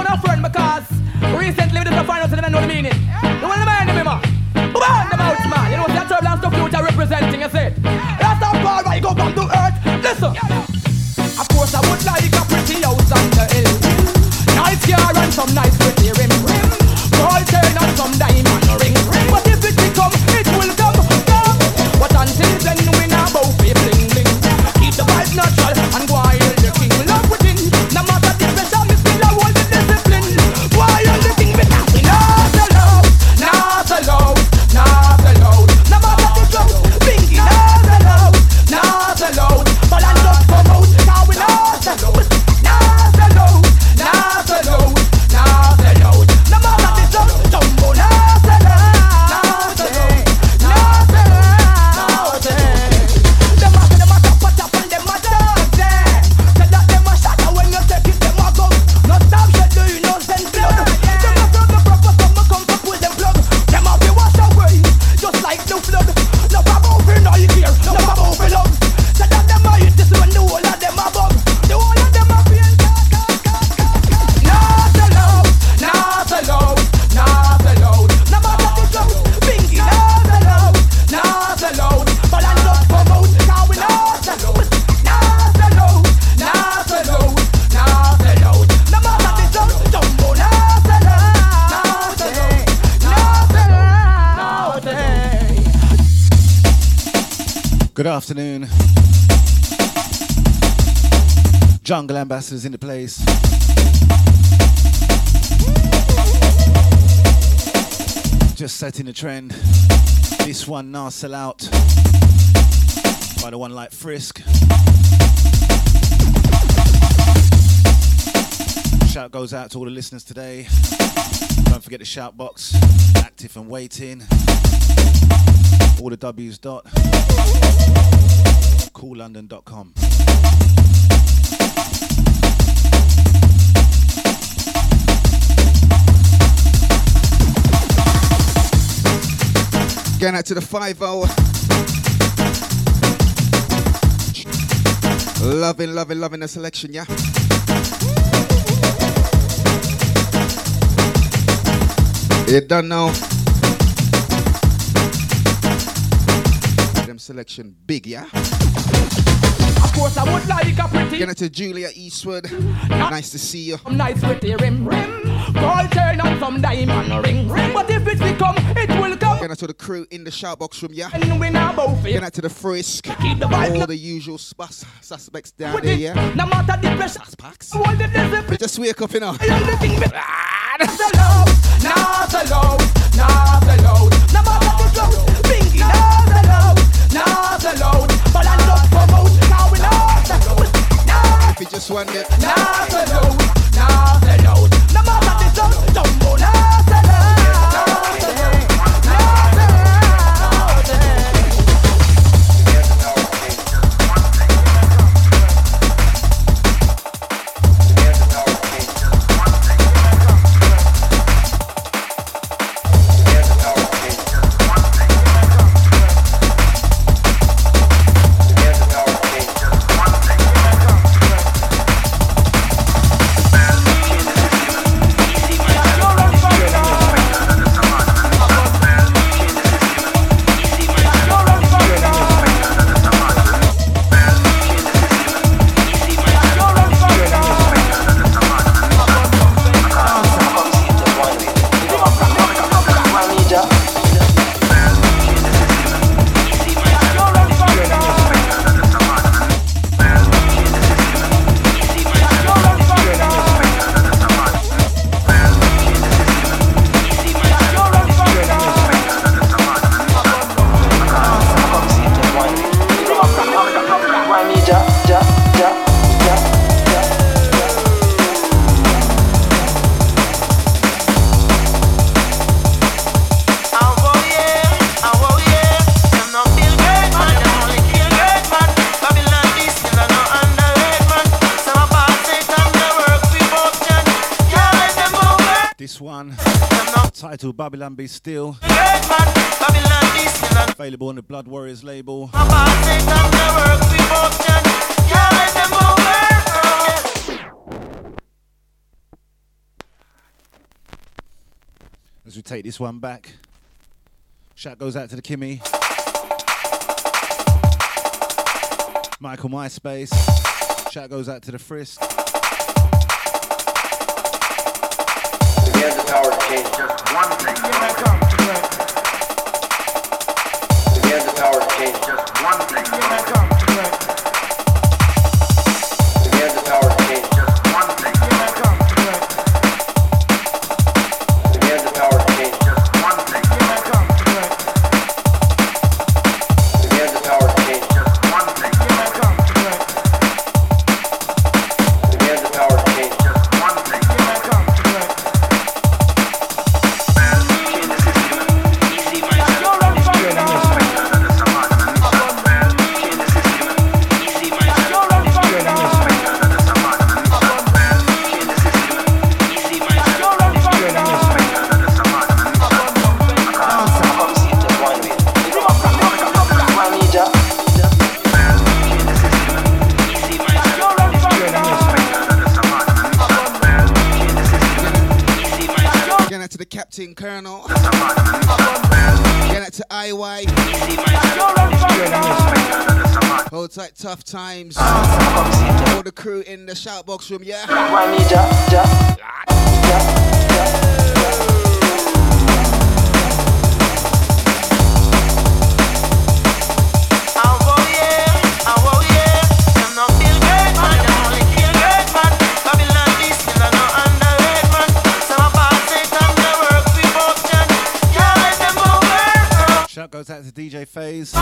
a friend because recently we just find out so they don't know the meaning. You want to mind me, man? Burn them out, man. You know, see a turbulence to future representing, you see. That's how far I go from to earth. Listen. Of course, I would like a pretty house on the hill. Nice car and some nice pretty rim. Gold chain and some diamond ring. But if it come, it will come. But until then, we not both be bling bling. Keep the vibe natural and go ahead the king. Love within. No matter the pressure, me still I hold the discipline. Go ahead the king, we not alone. Not alone. Not alone. No matter the drought, Bingy not alone. Not alone. But I'm just promote. Now we not alone. Not alone. Not alone. Not alone. No matter the drought, Jumbo not alone. Not alone. Not alone. Them a tap and them a dance. Say that them a shot and when you take it, them a come. No stop shit, do you know send blood? Them a from the proper, some a come to pull them plug. Them a be wash away, just like the flood. No about for no here, no about for love. Say that them a hit this when the whole of them a bug. The whole of them a feel not alone, not alone, not alone. No matter the drought, Bingy not alone, not alone. But I'm just promote, now we not alone. Not alone, not alone, not alone. No matter the drought, Jumbo not alone. Not alone, not alone, not alone. Good afternoon. Jungle Ambassadors in the place. Just setting the trend. This one, Nah Sell Out, by the one like Frisk. Shout goes out to all the listeners today. Don't forget the shout box, active and waiting. All the W's dot. CoolLondon.com. Going out to the 5-0. Loving the selection, yeah. You don't know. Them selection big, yeah. Of course, I would like a pretty. Going out to Julia Eastwood. Nice to see you. Nice pretty rim. Gold chain and some diamond ring. But if it come, it will come. Going out to the crew in the shoutbox room, yeah. And we now both Going out to the Frisk. All the usual suspects down there, yeah. No matter the pressure. Suspects. All the discipline. Just wake up, you know. Not alone. Not alone. Not alone. No matter the drought. Bingy not alone. Not alone. But I'm just promote. Now we not alone. If you just want it. Not alone. Not alone. No matter the drought. Jumbo not alone. Titled Babylon Be Still. Available on the Blood Warriors label. as we take this one back. Shout goes out to the Kimmy. Michael MySpace. Shout goes out to the Frisk. We have the power to change just one thing. We have the power to change just one thing. We have the power to change just one thing. We have the power to change just one thing. We have the power to change just one thing. We have the power to change just one thing. The Captain Colonel. Get out to IY. Hold tight, tough times. All the crew in the shout box room, yeah. Shout goes out to DJ FaZe.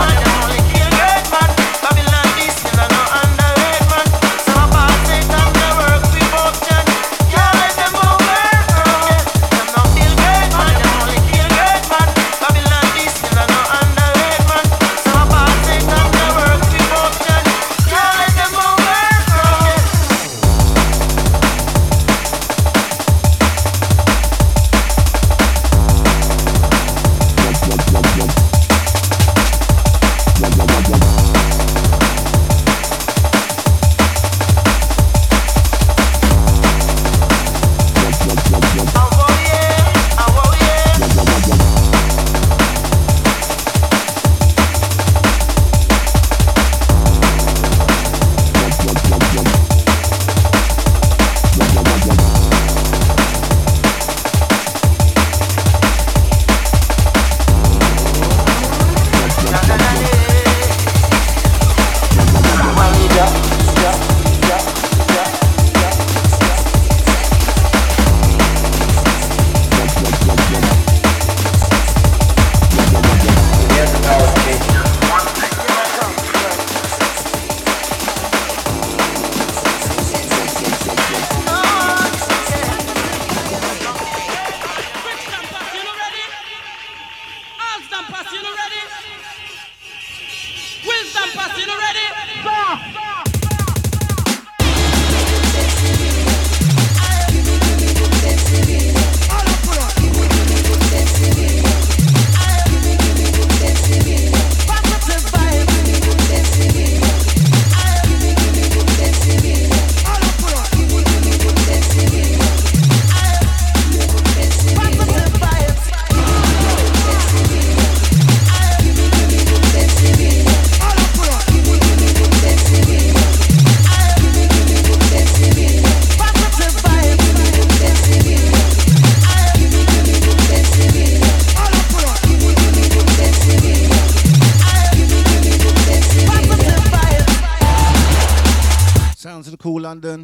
London.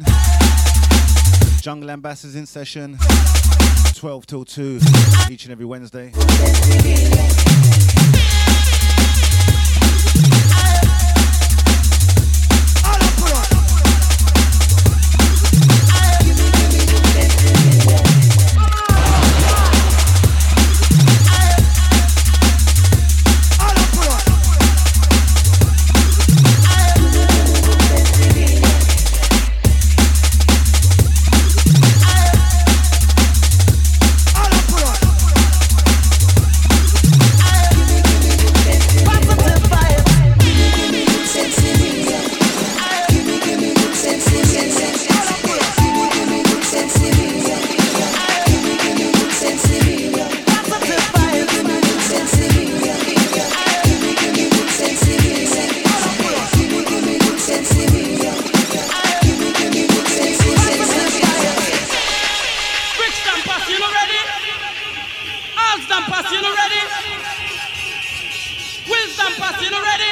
Jungle Ambassadors in session, 12 till 2, each and every Wednesday. Wisdom Pass, you ready? Wisdom Pass, you ready?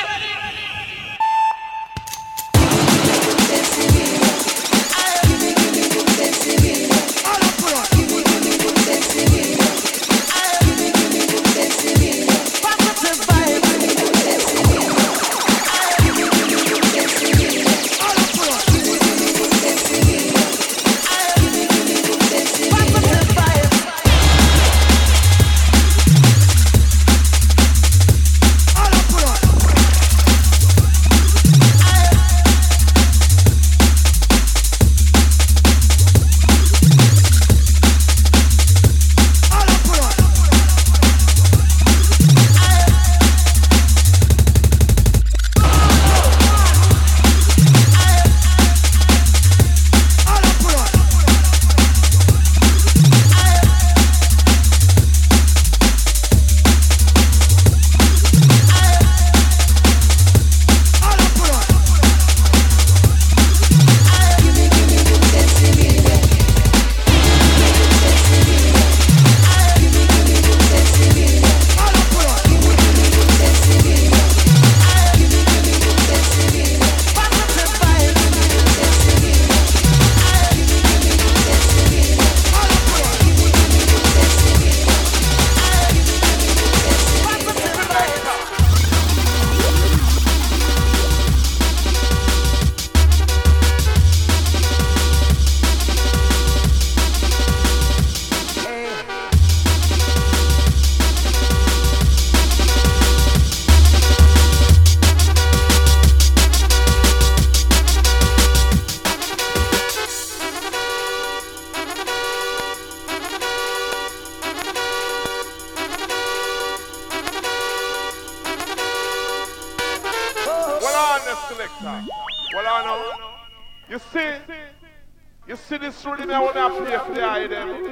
You see this rhythm I want to play for the eye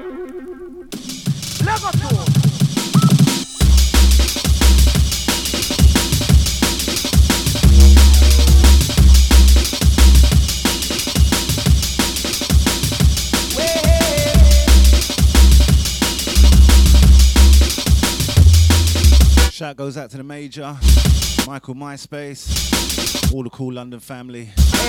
them. Let's go. Shout goes out to the Major, Michael MySpace, all the cool London family.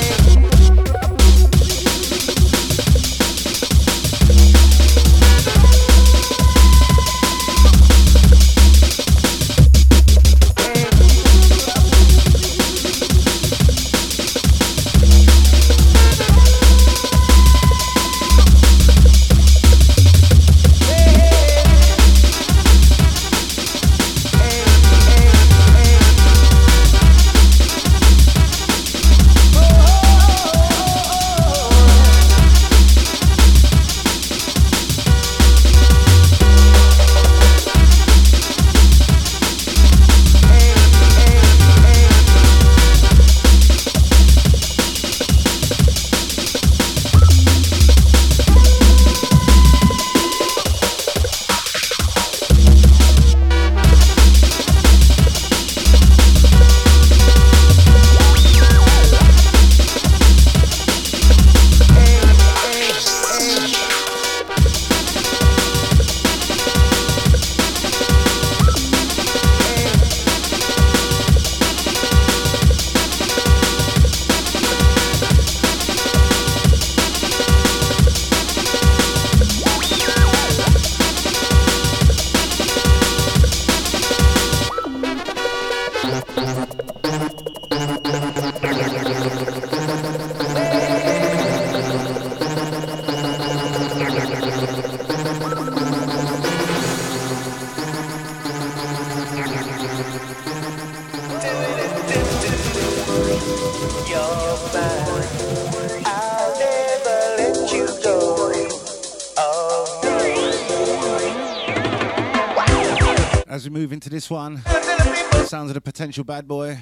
As we move into this one, sounds of the Potential Bad Boy.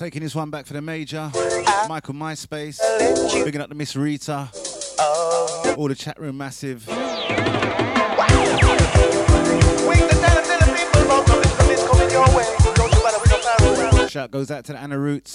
Taking this one back for the major. Michael MySpace. Bigging up the Miss Rita. All the chat room massive. Shout goes out to the Anna Roots.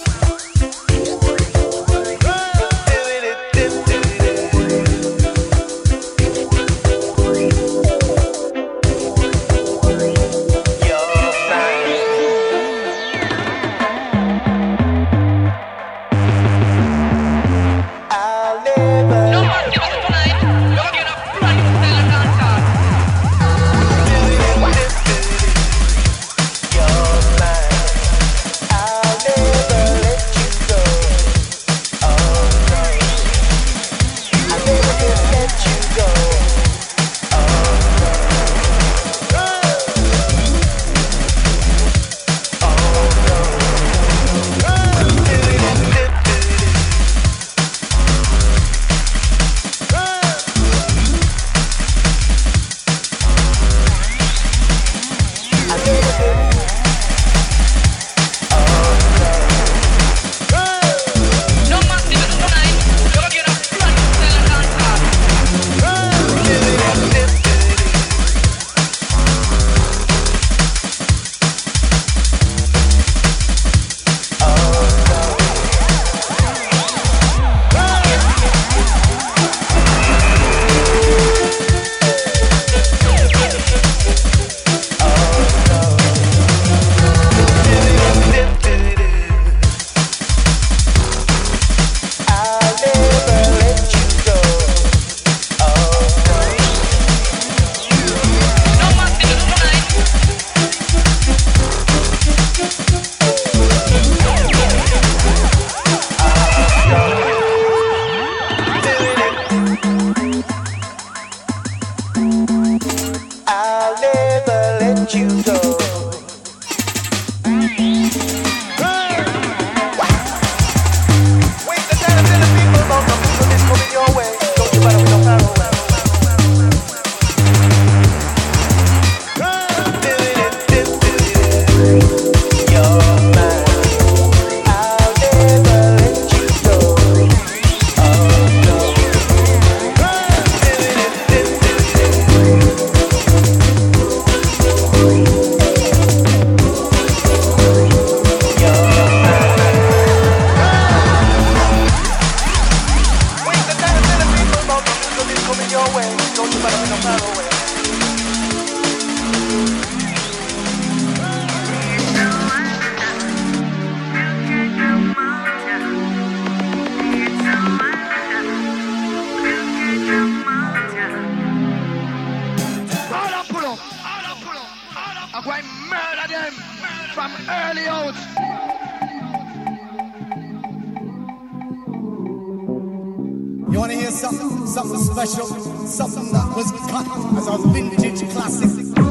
You want to hear something special, something that was cut as a vintage classic.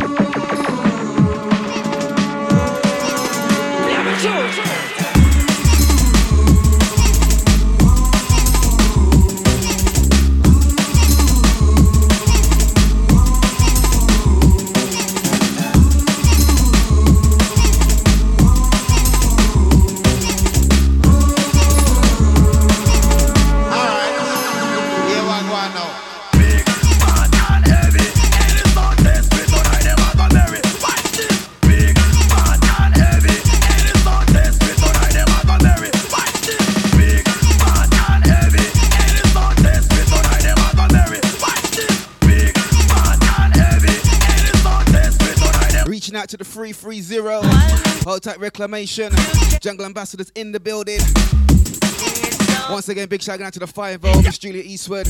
Out to the 330, hold tight reclamation, Jungle Ambassadors in the building. Once again, big shout out to the 5-0, Miss Julia Eastwood.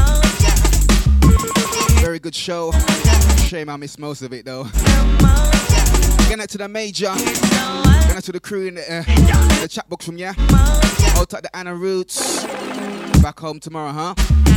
Very good show. Shame I missed most of it though. Getting out to the major, getting out to the crew in the chat box from yeah. Hold tight the Anna Roots. Back home tomorrow, huh?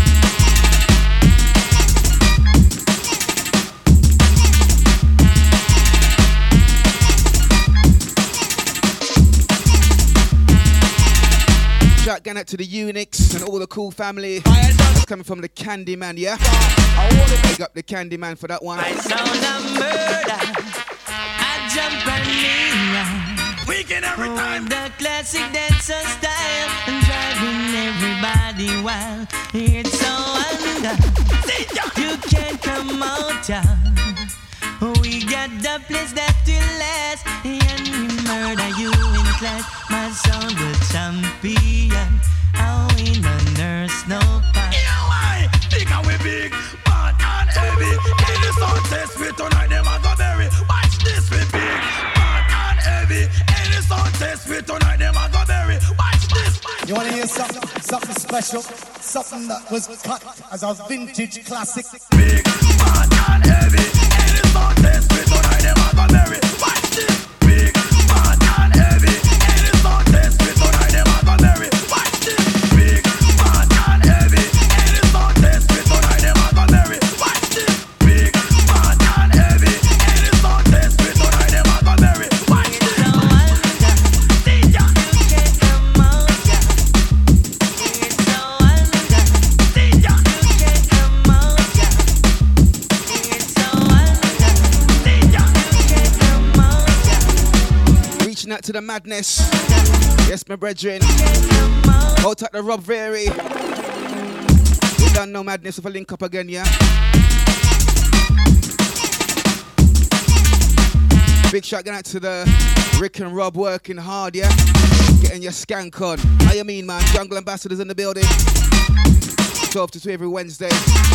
Shout going out to the Unix and all the cool family. That's coming from the Candyman, yeah? I want to big up the Candyman for that one. I sound a murder. I jump and kneel. We speaking every time. The classic dancer style and driving everybody wild. It's so under. You can't come out, y'all. We got the place that will last, and we murder you in class. My sound the champion. I win the nurse, no pass. You know why? Because we big, bad and heavy. Any sound test we tonight, them a go bury. Watch this, we big, bad and heavy. Any sound test we tonight, them a go bury. Watch this. You wanna hear something special? Something that was cut as a vintage classic. Big, bad and heavy. Any sound test we tonight, them a go bury. Watch this. Big, bad and heavy. Any sound test we tonight, them a go bury. Watch this. Big, bad and heavy. Any sound test we tonight, them a go bury. Watch this. Big, bad and heavy. Any sound test we tonight, them a go bury. Watch this. Reaching out to the madness. Yes, my brethren. Hold tight the Rob Very. We done no madness if I link up again, yeah? Big shout out to the Rick and Rob working hard, yeah? Getting your skank on. How you mean, man? Jungle Ambassadors in the building. 12 to 2 every Wednesday.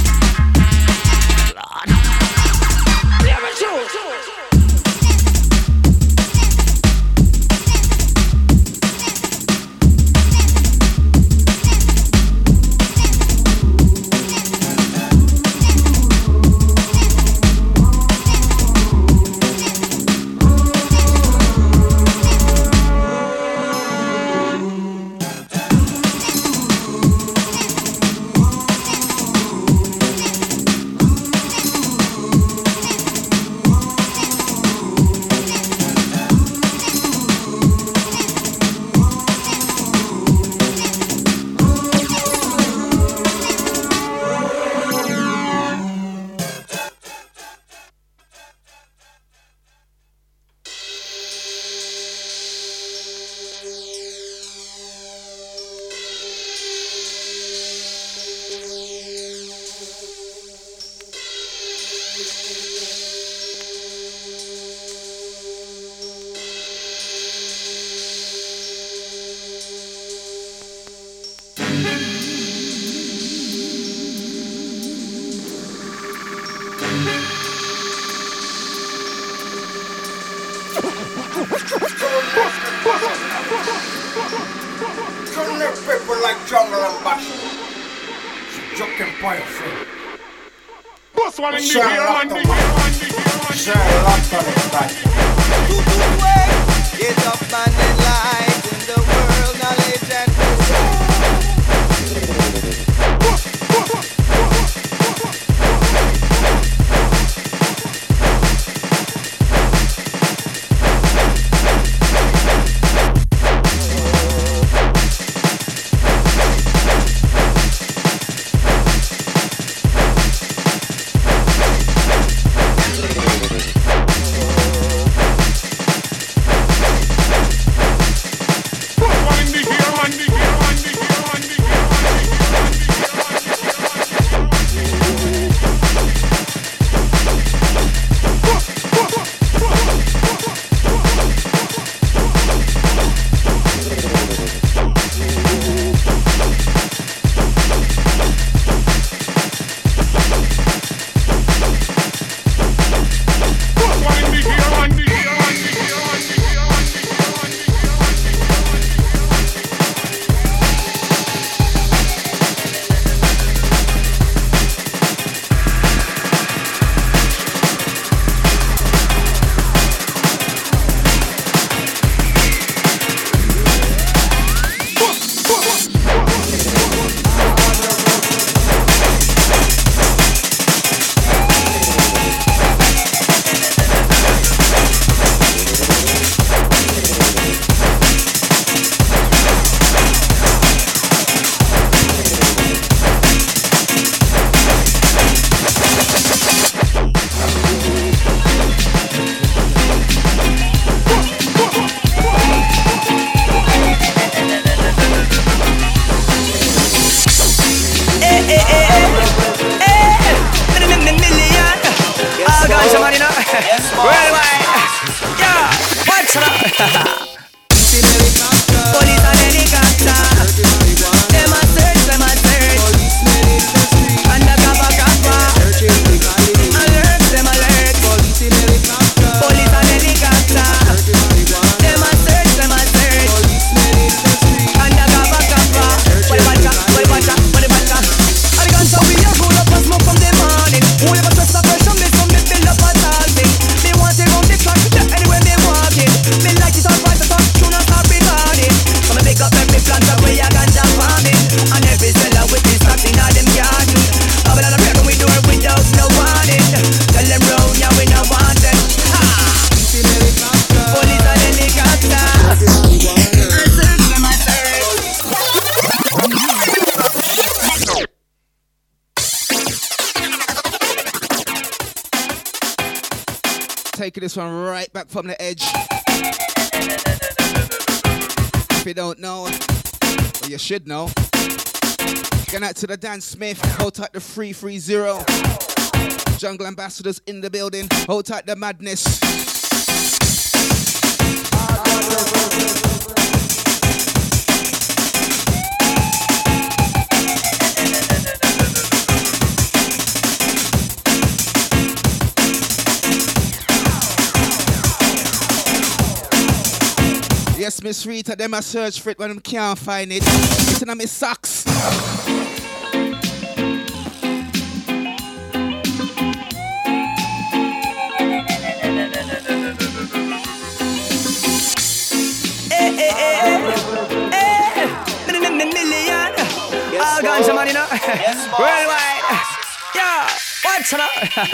Turn their people like jungle and bashing. Joking powerful. Boss one in the here, man. Share a lot on it, like. Get up and enlighten the world, knowledge and Million. All guns are money now. Worldwide. Yeah. What's up? Police and helicopter. Them a search, them a search. Undercover cover. Alert, them alert. Police and helicopter. Them a search, them a search. Undercover cover. What about ya? What about ya? What about ya? And the guns are we are roll up and smoke from the morning. Who ever trust a person? Me some me build up a tall thing. Me want to run the clock anywhere me walking. Me like it all right, so tune and start recording. So me pick up every plant that way I ganja farming. And every seller with this stocks in all them garden. Babylon a break when we do it without no warning. Tell them round, yeah we no want them. Ha! Police and helicopter. I search them, I search. Taking this one right back from the edge. If you don't know, well, you should know. Going out to the Dan Smith, hold tight the 330. Jungle Ambassadors in the building, hold tight the madness. Yes, Miss Rita, them a search for it when them can't find it. It's in my socks. Million. All guns are money now. Worldwide. Yeah. What's up?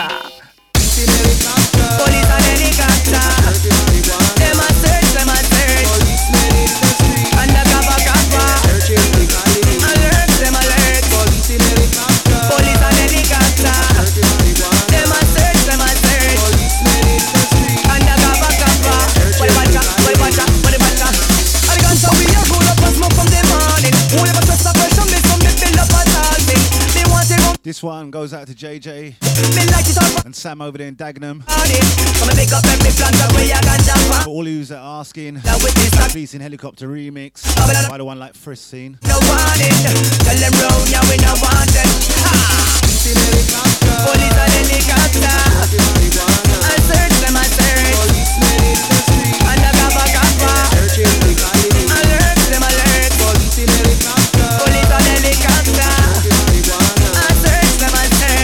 Police and helicopter. Them a search, them a search. Undercover cover. Alert, them alert. Police and helicopter. Them a search, them a search. Undercover cover. What about ya? What about ya? What about ya? And the guns are we are roll up and smoke from the morning. Who ever trust a person? Me some me build up a tall thing. Me want to run. This one goes out to JJ and Sam over there in Dagenham. For all who's asking, Police in Helicopter remix by the one like Frisk Scene. No warning, tell them round, yeah we no want them. Police and helicopter, I search them, I search. Undercover cover, alert them, alert. Police and helicopter, I search them, I search.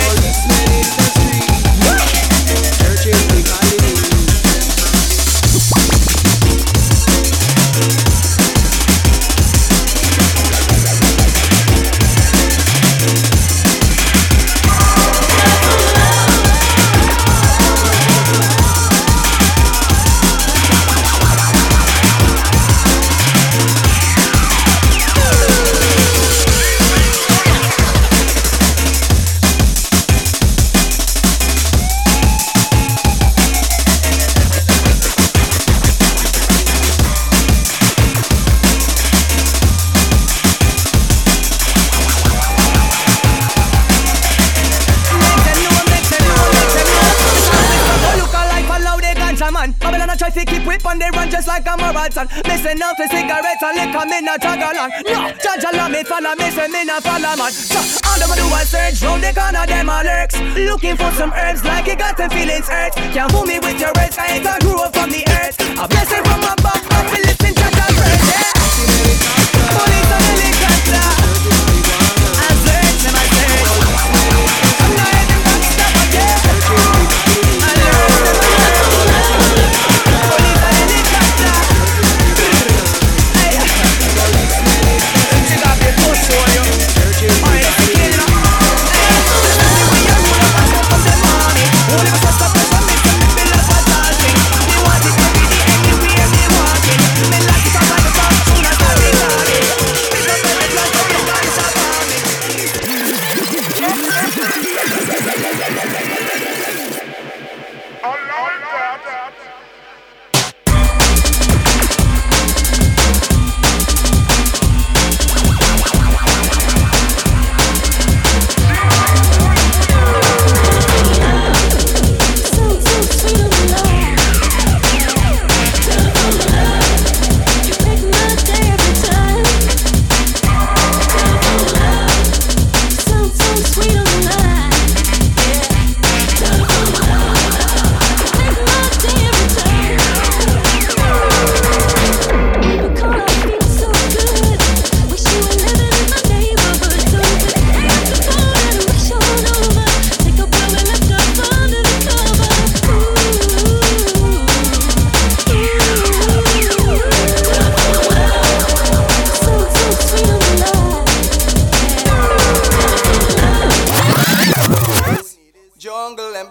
Babylon I try to keep whip on the run just like a marathon. Missing out the cigarettes and liquor, me not tag along. No, judge along me follow me, say me not follow man. So all them do is search round the corner, them a lurks. Looking for some herbs like you got the feelings hurt. Can't fool me with your words, I ain't a grew up from the earth. A blessing from above, I feel listen to the birds, yeah. Police and helicopter, I search them, I search. I'm not even gonna stop again. I learn them, I learn. Police and helicopter. Hey, she got me push on you. Alright, let's kill it up. Hey, we are roll up and smoke from the morning. Who never trust a person, me say me build up a tall thing. Me want it to be the anywhere me walking. Me like it up like a top.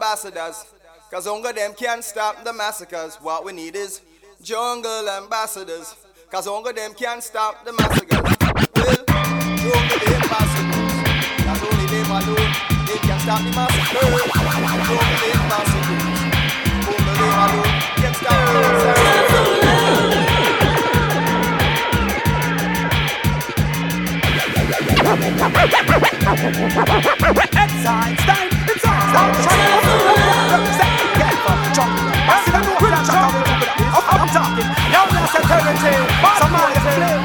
ambassadors. Cause hunger them can't stop the massacres. What we need is jungle ambassadors. Cause hunger them can't stop the massacres. Well, jungle the ambassadors. Cause only them alone, they can stop the massacres. Jungle the ambassadors. Only them alone can stop the massacres. It's time. I'm talking. Now that's eternity.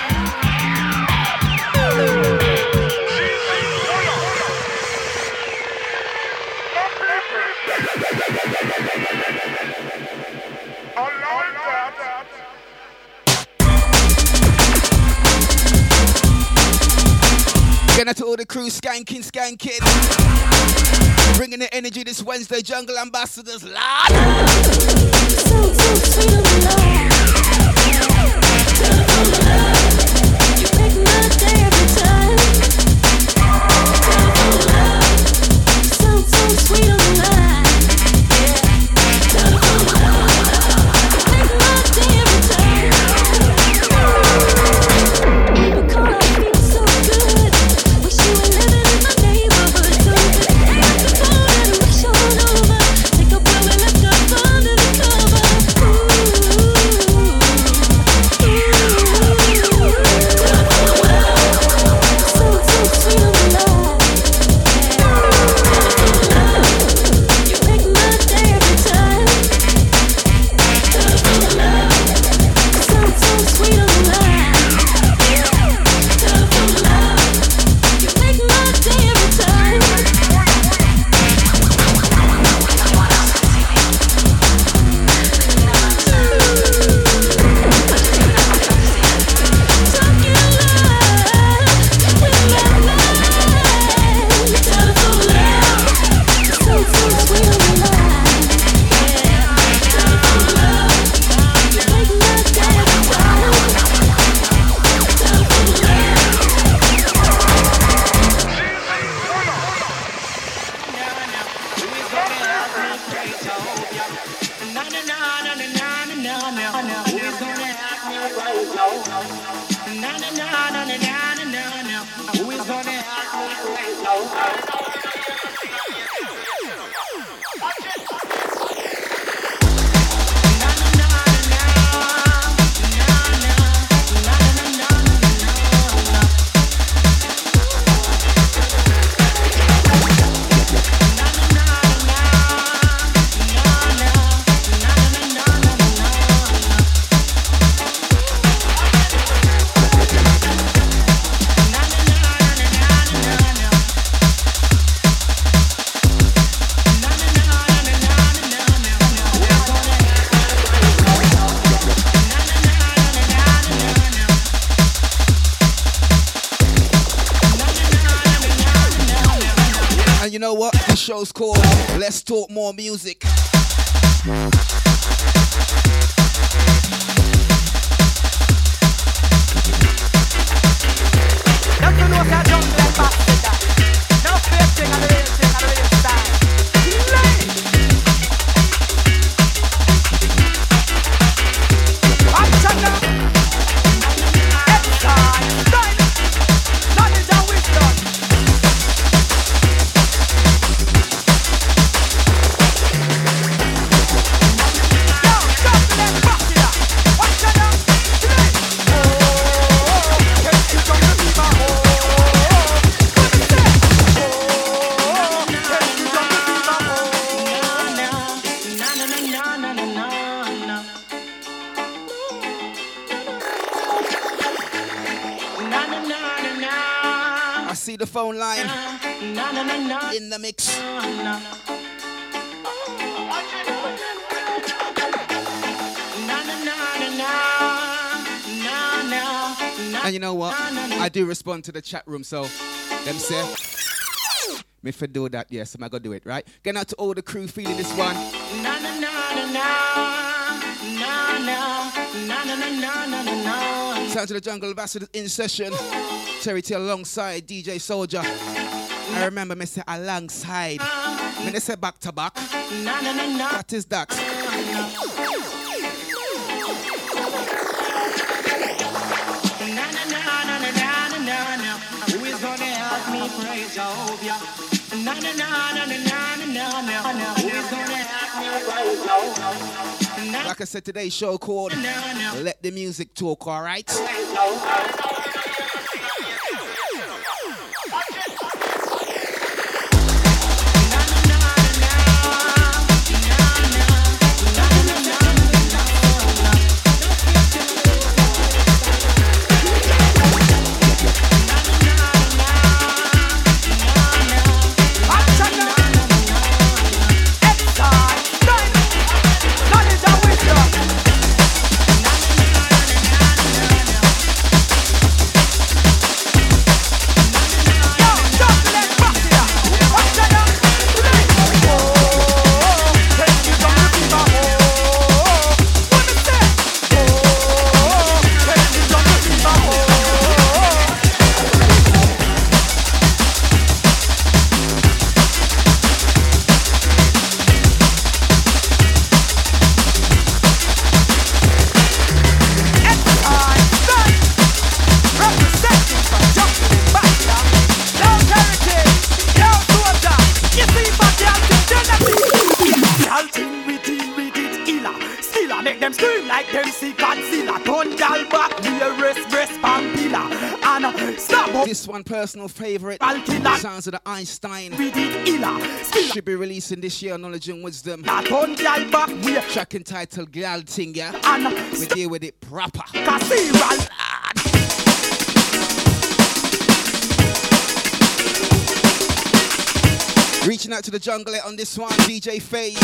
Going out to all the crew, skanking. Bringing the energy this Wednesday, Jungle Ambassadors, lad. So sweet of love. You make my day every time. So sweet of love. You know what? This show's called Let's Talk More Music. The phone line in the mix. And you know what? I do respond to the chat room, so them say me for do that, yes, I'm gonna do it, right? Getting out to all the crew feeling this one. Sound to the Jungle Ambassadors in session. Charity alongside DJ Soldier. I remember me say alongside. When they say back to back. What is that? Who is gonna help me praise Jehovah? Who is gonna help me praise Jehovah? Like I said, today's show called Let the Music Talk, alright? This one personal favorite, Sounds of the Einstein. Should be releasing this year on Knowledge and Wisdom. Track entitled Galting, yeah? We deal with it proper. Reaching out to the jungle on this one, DJ Faze.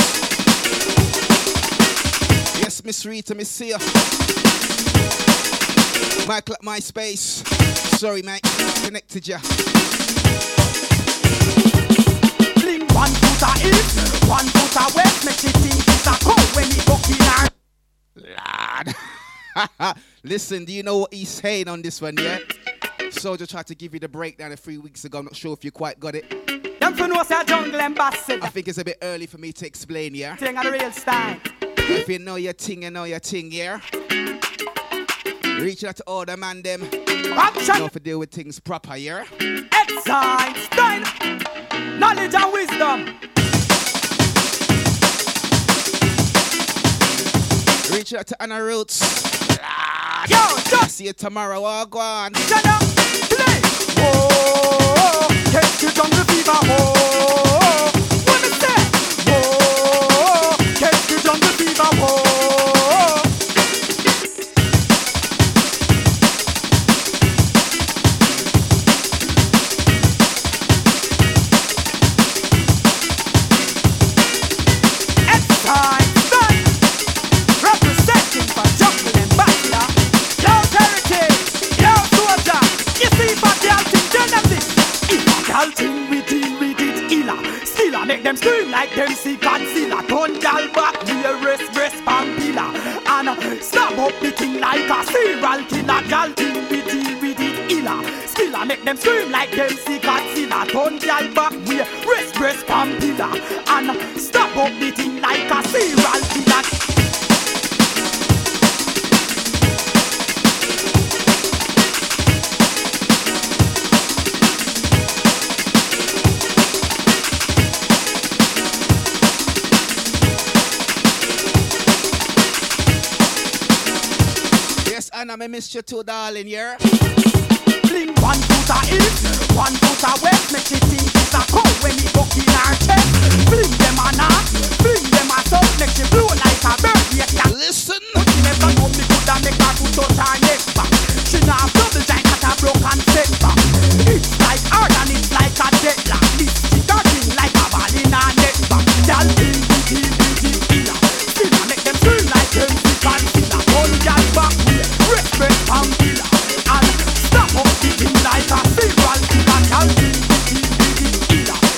Yes, Miss Rita, Miss Sia. Michael at MySpace. Sorry, mate. Connected ya. Fling one foot a east, one foot a west. Make it think it's a cold when he buck in our lad. Listen, do you know what he's saying on this one, yeah? Soldier tried to give you the breakdown 3 weeks ago. I'm not sure if you quite got it. Them for know say jungle ambassador. I think it's a bit early for me to explain, yeah? Thing of the real style. If you know your thing, you know your thing, yeah? Reaching out to all the man them. Action. Know to deal with things proper, yeah? Einstein. Knowledge and wisdom. Reaching out to Anna Roots. Yo, just see you tomorrow. Oh, go on. Shut up. Play. Oh, catch the jungle fever. Oh, what is that? Oh, catch the jungle fever. Oh. Make them scream like them see Godzilla. Turn gal back to your rest pampilla. And stab up the thing like a serial killer. Gal thing with it illa. Still I make them scream like them see Godzilla. Turn gal back to your rest pampilla. And stab up the thing like a serial killer. And I missed you too, darling, yeah? Fling one foot a east, one foot a west. Make it think it's a cold when it buck in our chest. Fling them a north, fling them a south. Make it blow like a bird, yeah. Listen. But she never know me coulda make her to touch her neck back. She now have double giant at a broken setback. It's like hard and it's like a deadlock. This stick her thing like a ball in her neck back. Y'all think it, still I make them scream like them sick and still a gun y'all back. Respect Pampilla and stop up the thing like a serial killer. Y'all think it,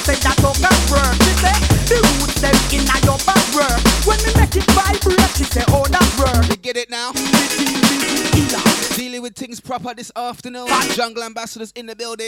say that up and work. She say the roots them in a your back work. When me make it vibrate, she say oh that work. You get it now? Dealing with things proper this afternoon. Jungle Ambassadors in the building.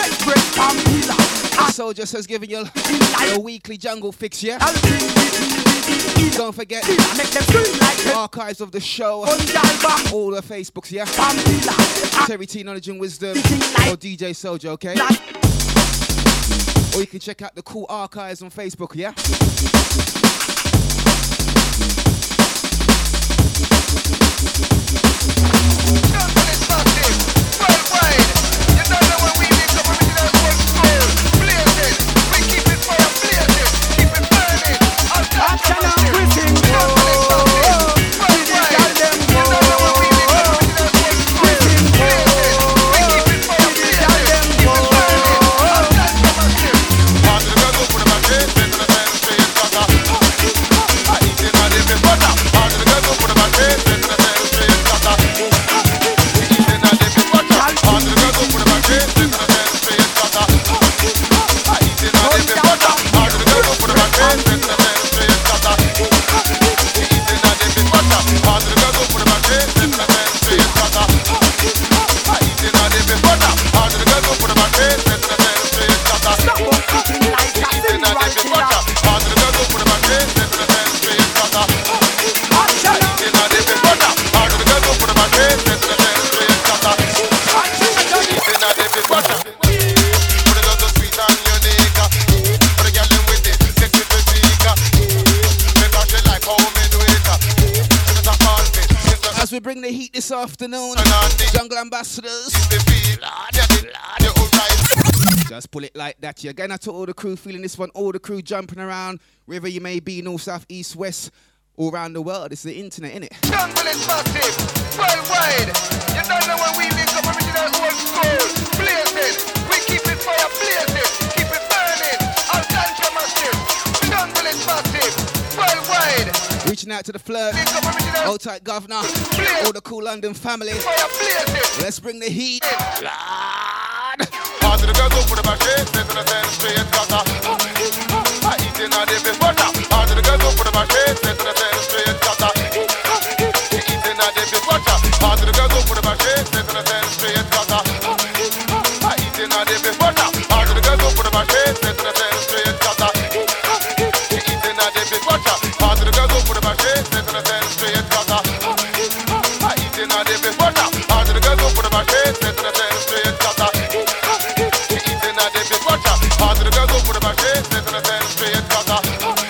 Soldier says giving you a weekly jungle fix, yeah? Don't forget archives of the show. All the Facebooks, yeah? Terry T, Knowledge and Wisdom, or DJ Soldier, okay? Or you can check out the cool archives on Facebook, yeah? Bring the heat this afternoon. Jungle Ambassadors. Just pull it like that. You're going to all the crew feeling this one. All the crew jumping around. Wherever you may be, north, south, east, west. All around the world. It's the internet, innit? Jungle is massive. Worldwide. You don't know when we link up original old school. Blazing. We keep it fire blazing. Keep it burning. All culture massive. Jungle is massive. Worldwide. Reaching out to the flirt, Old Tight Governor, all the cool London family. Let's bring the heat. Part of the girls over the back, set to the center straight, cutter. Eating a dip in butter. Part of the girls over the back, set to the center straight, cutter. Eating a dip in butter. Part of the girls over the back, set to the center straight, cutter. Eating a dip in butter. Part of the girls over the back, set to the center straight, cutter. Eating a dip in butter. Part of the girls over the back, set to the center straight, cutter. Eating a dip in butter. Part of the girls over the back, set to the center straight, cutter. Eating a dip in butter. Part of the girls over the back, set to the center straight, cutter.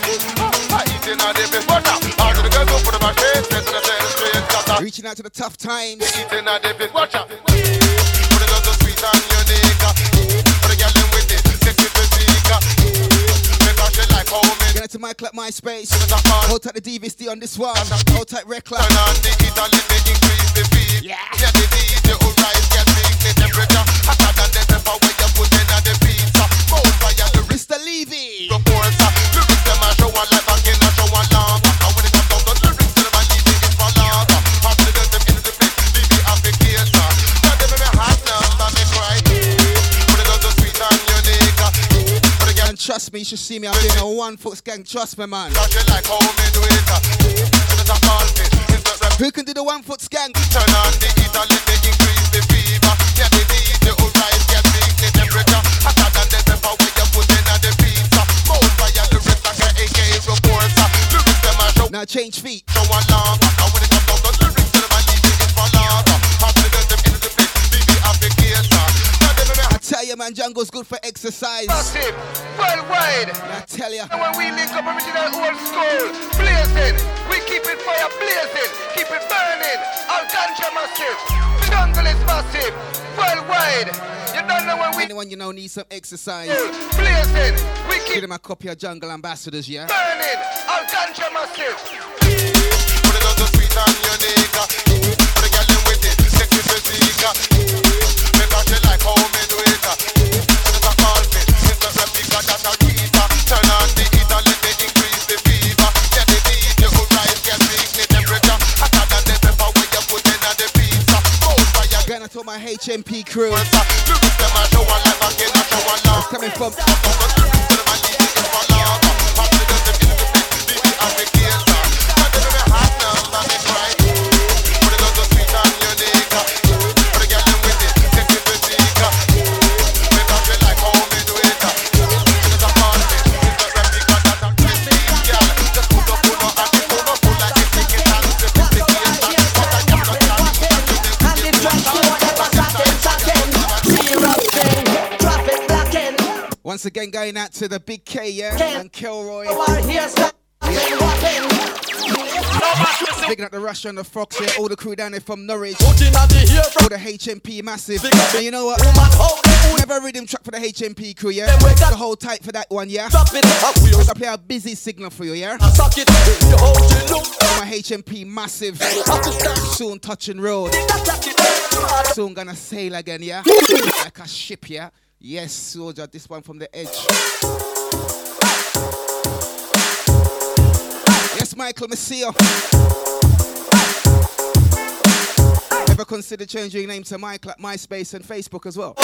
Eating a dip in butter. Part of the girls over the back, set to the center straight, cutter. Reaching out to the tough times. Eating a dip in butter. Put it on the sweet and unique. Put a girl in with it, sexy physique. Because she like how me. Get into my club, MySpace. Hold tight the DVSD on this one. Hold tight Recla. Turn on the heat and let me increase the beat. Yeah, the DJ who rise get big, the temperature hotter than the pepper when you put in the pizza. Cold fire, the Mr. Levy. Reports, lyrics them a show one life again, a show one long. And when it comes down to lyrics, them a leave it for long. Half the girls them in the place, leave the application. Now them in my heart now, and me cry. Put it on the sweet and unique. And trust me, you should see me. I'm doing a 1 foot gang. Trust me, man. Cause you like how me do it. It's a call me. Who can do the 1 foot gang? Turn on the heat and let me increase the fever. Yeah, the DJ who rise get big, the temperature hotter than the pepper when you put in the pizza. Cold fire, the rest like a AK reports. Lyrics them a show. Now change feet. Show one long. And when it comes down to lyrics, them a leave it for long. Half the girls them in the place, leave the application. Now them in I tell you, man, jungle's good for exercise. Massive. Worldwide. I tell you. And when we link up original old school, blazing. We keep it fire blazing. Keep it burning. All ganja massive. Jungle is massive. Worldwide. You don't know when we anyone you know needs some exercise. Blazing. We keep Give them a copy of Jungle Ambassadors, yeah? burning. All ganja massive. put it on the sweet and unique. Put a girl in with it, sexy physique. Because she like how me do it. It's a call me, it's a replica that a Rita. Turn on the heat and let me increase the fever. Yeah, the DJ who rise get big, the temperature hotter than the pepper when you put in the pizza. Cold fire. Gonna talk my HMP crew. Lyrics them a show one life again, a show one long. It's coming from again going out to the Big K, yeah? And Kilroy. Picking up the Rush and the Fox here, all the crew down there from Norwich, all the HMP massive. And you know what? Never rhythm track for the HMP crew, yeah? The whole tight for that one, yeah? I play a busy signal for you, yeah? My HMP massive, soon touching road, soon gonna sail again, yeah? Like a ship, yeah? Yes, soldier, this one from the edge. Yes, Michael Messio. Ever consider changing your name to Michael at MySpace and Facebook as well?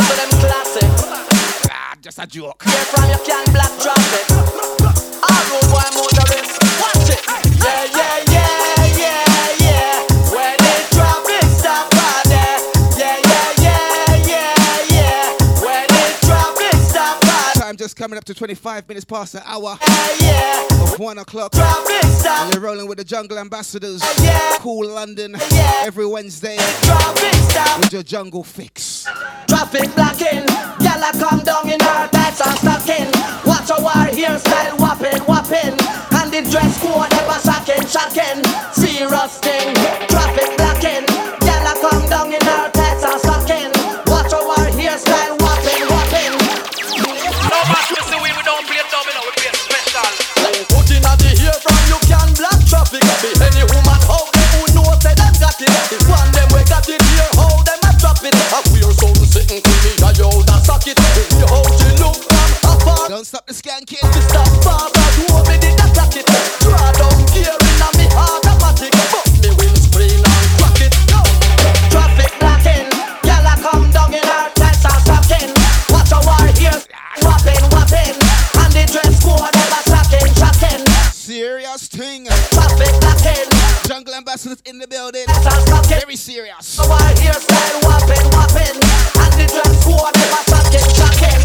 Just a joke. Yeah, from your can black traffic. All road boy motorists. Watch it. Yeah, yeah, yeah, yeah, yeah. When the traffic stop right there. Yeah, yeah, yeah, yeah, yeah. When the traffic stop right there. Time just coming up to 25 minutes past the hour. Yeah, of 1 o'clock. Traffic stop. And you're rolling with the Jungle Ambassadors. Yeah. Cool London. Yeah. Every Wednesday. Traffic stop. With your jungle fix. Traffic blocking. Y'all come down in her tights and stocking. Watch our hairstyle whopping, whopping. And the dress code ever shocking, shocking. Serious thing. Traffic blocking. Y'all come down in her tights and stocking. Watch our hairstyle whopping, whopping. No match, we say we don't play domino, we play special. Putting at the hair from you can block traffic. Be any woman out there who knows say them got it. If one them we got it here, how them a drop it. And we are something sitting to me, and yo, that suck it. You how she look from afar. Don't stop the skanking. Stop far, but who me did that clock it. Draw down gear in a me automatic. But me windscreen and crack it. Traffic blocking. Y'all come down in her tights and stocking. Watch our ears whopping, whopping. And the dress code ever shocking, shocking. Serious thing. Traffic blocking. Jungle Ambassadors in the building. Very serious. Our hairstyle whopping, whopping. And the dress code ever shocking, shocking.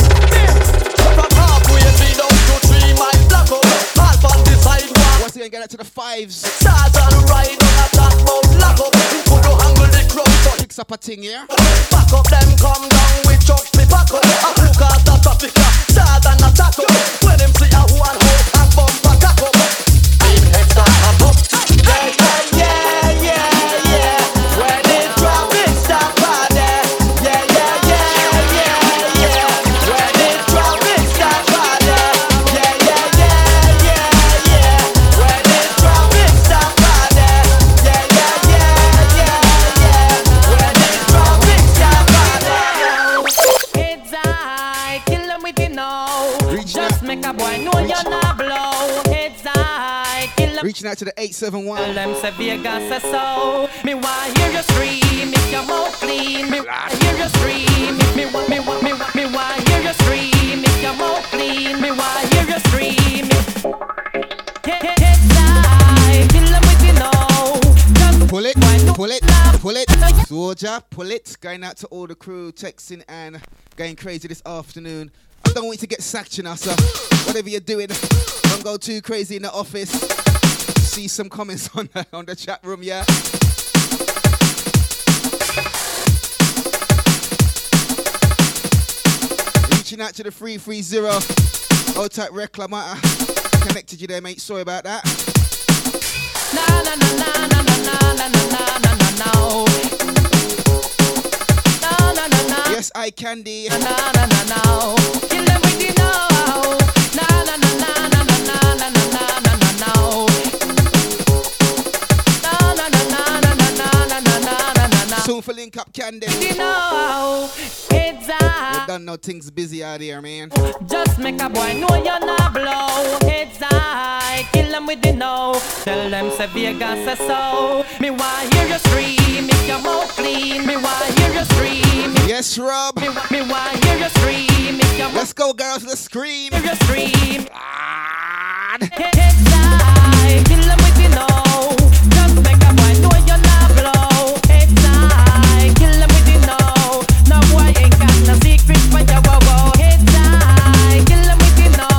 From halfway down to 3 mile block up. Half on the sidewalk. Once again, get out to the fives. Stars on the ride on a top mount lock up. Could you angle the crowd so picks up a thing, yeah? Back up them come down with chuck me back up. A hook out the traffic. Stars and attack up. When them see a one hook and bump a cock up. Big head start up up. Yeah, yeah, yeah, yeah. When the traffic stop right there. Yeah, yeah, yeah, yeah, yeah. When the traffic stop right there. Yeah, yeah, yeah, yeah, yeah. When the traffic stop right there. Yeah, yeah, yeah, yeah, yeah. When the traffic stop right there. It's I kill them with the know. Reaching Just out. make a boy know you're not blow. It's I kill them. Reaching out to the 871. Tell them say Vegas say so. Me want hear you scream if your mouth clean. Me want hear you scream. Me want hear you scream if your mouth clean. Me want hear you scream. It's I kill them with the know. Pull it, pull it, pull it. Soldier, pull it. Going out to all the crew, texting and going crazy this afternoon. I don't want you to get sacked, you know, so whatever you're doing, don't go too crazy in the office. See some comments on the chat room, yeah? Reaching out to the 330. Old type Reclamata. Connected you there, mate. Sorry about that. Na na na na na na na na na na na. Na na na na. Yes, I Candy. Na na na na. Kill them with the know. Na na na na na na na na na na na na. Na na na na na na na na na na. Soon for link up Candy. You know, it's You don't know things busy out here, man. just make a boy know you're not blow. It's I kill them with the know. Tell them say Vegas say so. Me want hear you scream if your mouth clean. Me want hear you scream. Yes, Rob. Me want hear you scream if your Let's go, girls. Let's scream. hear you scream. It's I kill them with the know. Just make a boy know you're not blow. It's I kill them with the know. No boy ain't got no secret for your wow. It's I kill them with the know. Reaching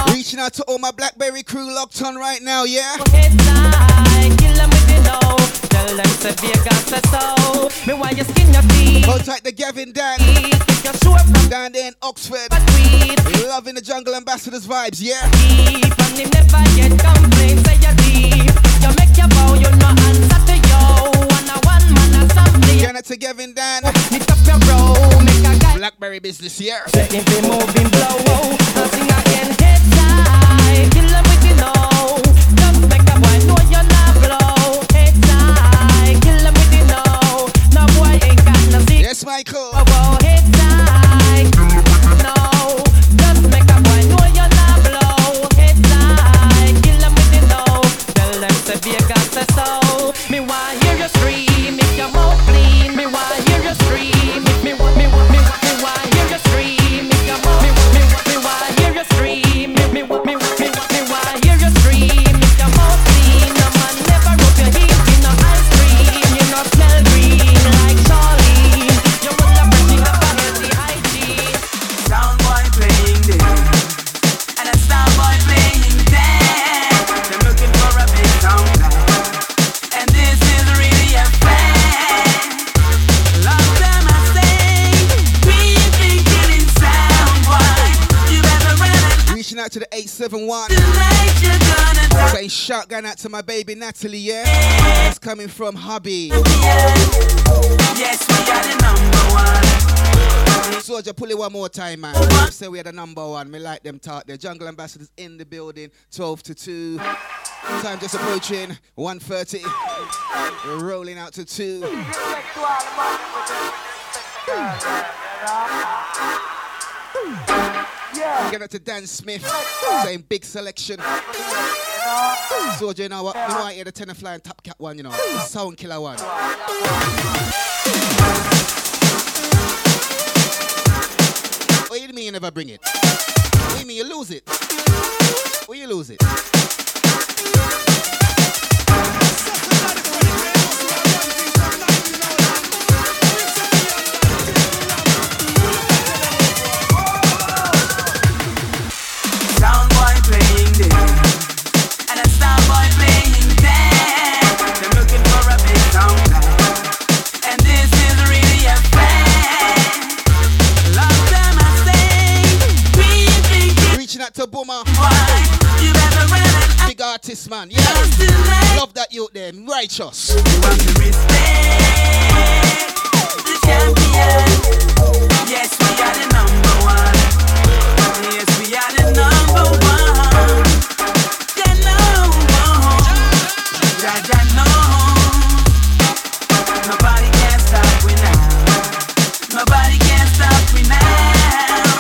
out to all my Blackberry crew locked on right now, yeah? Kill them with the low. Tell them to Vegas so. Me want you skin your feet. Hold tight the Gavin Dan. You're sure from down there in Oxford. But sweet. Loving the Jungle Ambassadors vibes, yeah? Deep. And him never get complaints. Say you're deep. You make your bow, you know answer to yo. And a one man or something. Get it to Gavin Dan. Lift up your bro. Make a guy. Blackberry business, yeah? Let him be moving blow. Now sing again. Head side. Kill them with the low. Just make a boy know you're not blow. Head side. Kill them with the low. No boy ain't got no seat. Yes, Michael. Oh, head side. No. Just make a boy know you're not blow. Head side. Kill them with the low. Tell them to Vegas so. Me want hear you scream if your mouth clean. Me want hear you scream if me want hear you scream if your mouth. Me want hear you scream if me want hear you scream if your mouth clean. No man never rub your heat in no ice cream. You no smell green like Charlene. You will have bring up a healthy hygiene. Sound boy playing this, and a star boy playing that. They're looking for a big sound guy, and this is really a fact. Long time I say, we've been killing sound boy. You better run it. Reaching out to the 871. Tonight you're gonna die. Saying shotgun out to my baby Natalie, yeah? It's coming from hubby. Yes, we are the number one. Soldier, pull it one more time, man. Say we are the number one. Me like them talk. The Jungle Ambassadors in the building. 12 to 2. Time just approaching. 1:30. We're rolling out to 2. Get up to Dan Smith. Saying big selection. Soldier, you know what? You know I hear the tenor flying top cat one, you know. The sound killer one. What do you mean you never bring it? What do you mean you lose it? What you lose it? Sound boy playing this, and a star boy playing that. They're looking for a big sound guy, and this is really a fact. Long time I say, we've been killing. Reaching out to Boomer. You better run it. Big artist, man. Yeah. Love that youth there. Righteous. You want to respect the champion. Yes, we are the number one. Yes, we are the number one. The number one. Jaja knows. Nobody can stop we now. Nobody can stop we now.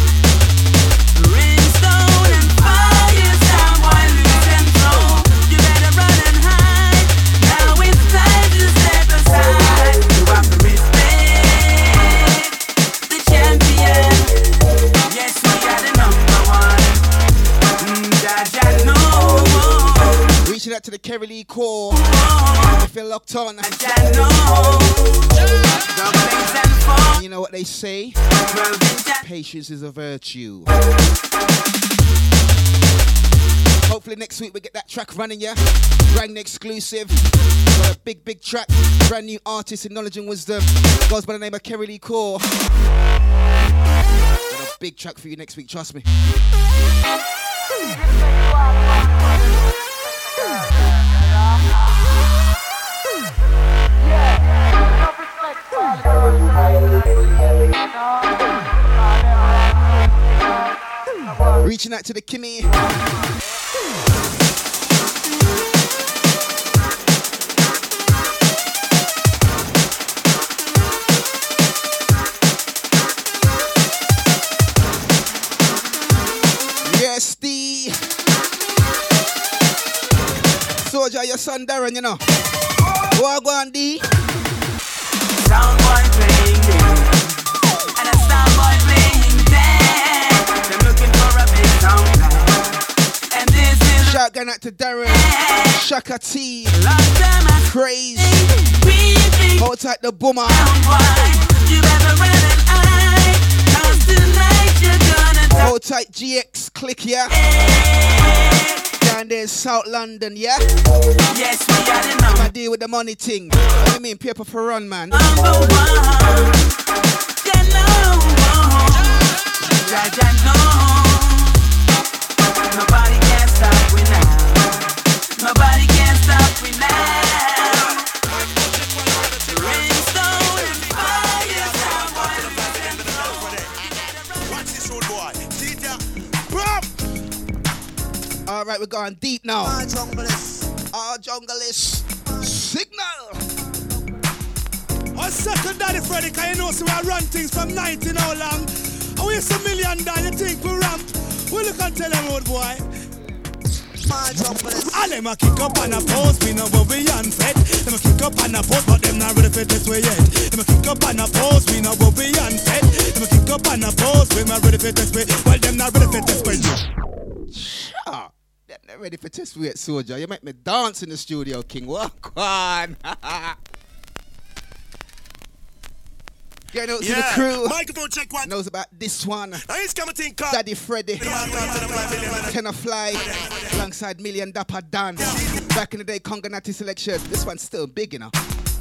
Brimstone and fire, sound boy, loose and flow. You better run and hide. Now it's time to step aside. You have to respect the champion. Yes, we are the number one. Jaja knows. Reaching out to the Kerry Lee Core. If you're locked on. Jaja knows. Dumplings and phone. You know what they say? Patience is a virtue. Hopefully next week we get that track running, yeah? Brand new exclusive. Got a big track. Brand new artist in knowledge and wisdom. Goes by the name of Kerry Lee Core. Got a big track for you next week, trust me. Reaching out to the Kimmy. Yes, D. Soldier, your son Darren, you know. What go on, D? Sound boy playing this, and a star boy playing that. They're looking for a big sound guy, and this is shotgun out to Darren, Shaka T, Craze, hold tight the Boomer. You better run and hide, 'cause tonight you're gonna Hold tight, GX, click, yeah. Down there in South London, yeah. Yes, we are the number. I deal with the money thing. What do you mean, paper for run, man? Number one. Jaja know. Nobody can stop we now. Nobody can stop we now. Rainstone and fire sound boy. Watch this old boy. See ya. All right, we're going deep now. Our junglist. Signal. A second daddy Freddy, cause you know so I run things from 19 how long. I waste $1 million, you think we ramp. We look and tell them old boy. All them a kick up on a pose, we know what we unfed. Them a kick up on a pose, but them not ready for this way yet. Them a kick up on a pose, we know what we unfed. Them a kick up on a pose, we not ready for this way. Well, them not ready for this way. Sure. Them not ready for this way yet, soldier. You make me dance in the studio, King. Walk on. Getting out to the crew. Microphone check one. Knows about this one. Now he's coming to think. Daddy Freddy. Tenor Fly. Alongside Million Dapper Dan. Back in the day, Conga Natty selection. This one's still big, you know.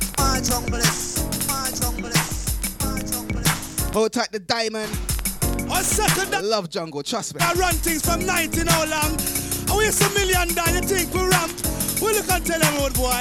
Hold tight the diamond. A second I love jungle, trust me. I run things from 19 how long. I waste $1 million, you think we ramp. We look and tell them old boy.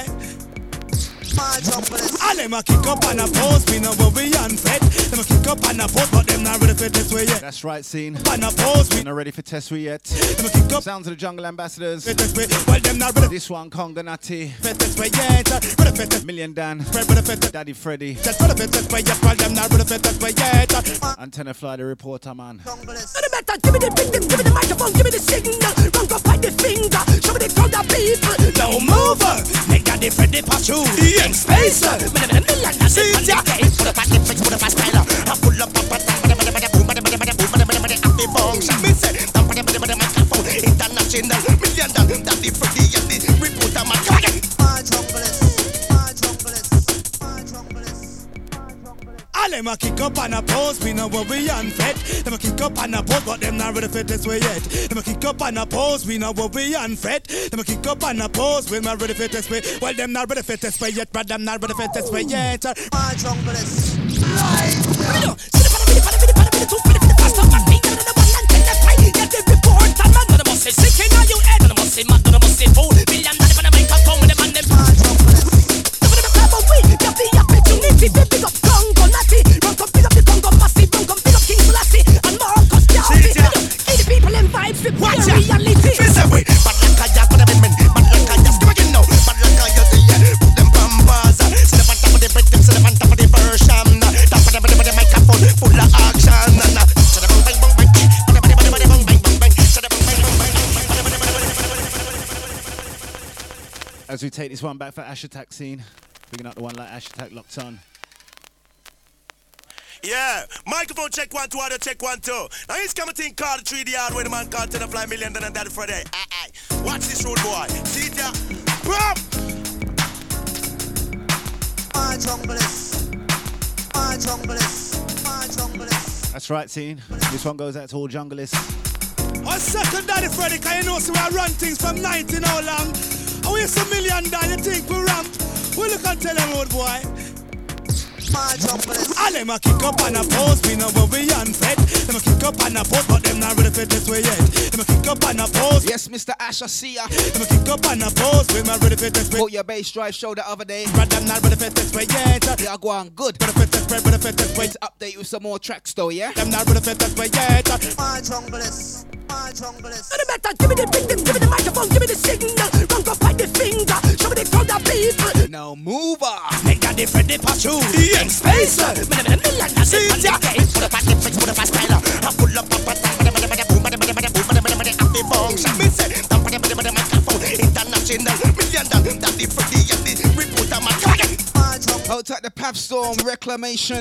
All them a kick up on a pose, we know what we unfed. Them a kick up on a pose, but them not ready for test way yet. That's right, scene. On a pose, we not ready for test way yet. Them a kick up. Sounds of the Jungle Ambassadors. Well, them not ready. This one, Conga Natty. Test way yet. Million Dan. Daddy Freddy. Just ready for test way yet. Well, them not ready for test way yet. Antenna Fly, the reporter, man. Give me the victim, give me the microphone, give me the signal. Run go by the finger, show me the crowd of people. No mover, make Daddy Freddy pass through. Young Spacer, see ya. Put up at the fix, put up a styler. I pull up a microphone, international, million dollar, Daddy Freddy, and the reporter, man. All them a kick up on a pose, we know what we unfed. Them a kick up on a pose, but them not ready for this way yet. Them a kick up on a pose, we know what we unfed. Them a kick up on a pose, we not ready for this way. Well, them not ready for this way yet, but them not ready for this way yet. My junglist. As we take this one back for Ash Attack scene, picking up the one like Ash Attack locked on. Yeah, microphone check 1, 2, audio check 1, 2. Now he's coming to think called 3D hard where the man called Tenor Fly Million and Daddy Freddy. Watch this road boy. See ya. Pop! My junglist. My junglist. My junglist. That's right, scene. This one goes out to all junglists. A second Daddy Freddy, cause you know so I run things from 19 how long. I waste $1 million, you think we ramp. We look and tell them old boy. All them a kick up on a pose, we know what we unfed. Them a kick up on a pose, but them not ready for this way yet. Them a kick up on a pose. Yes, Mr. Ash, I see ya. Them a kick up on a pose, we not ready for this way. Bought your bass drive show the other day. But them not ready for this way yet. Yeah, I go on good. Ready for this way, ready for this way. To update you with some more tracks though, yeah? Them not ready for this way yet. My junglist. My junglist. Give me the victim, give me the microphone, give me the signal. Run go by the finger, show me the crowd of people. No mover. Make Daddy Freddy pass through. Young Spacer, see ya. put up at the fix, put up a styler. I pull up a microphone, international, million dollar, Daddy Freddy, and the reporter, man. Hold tight the Pav Storm Reclamation.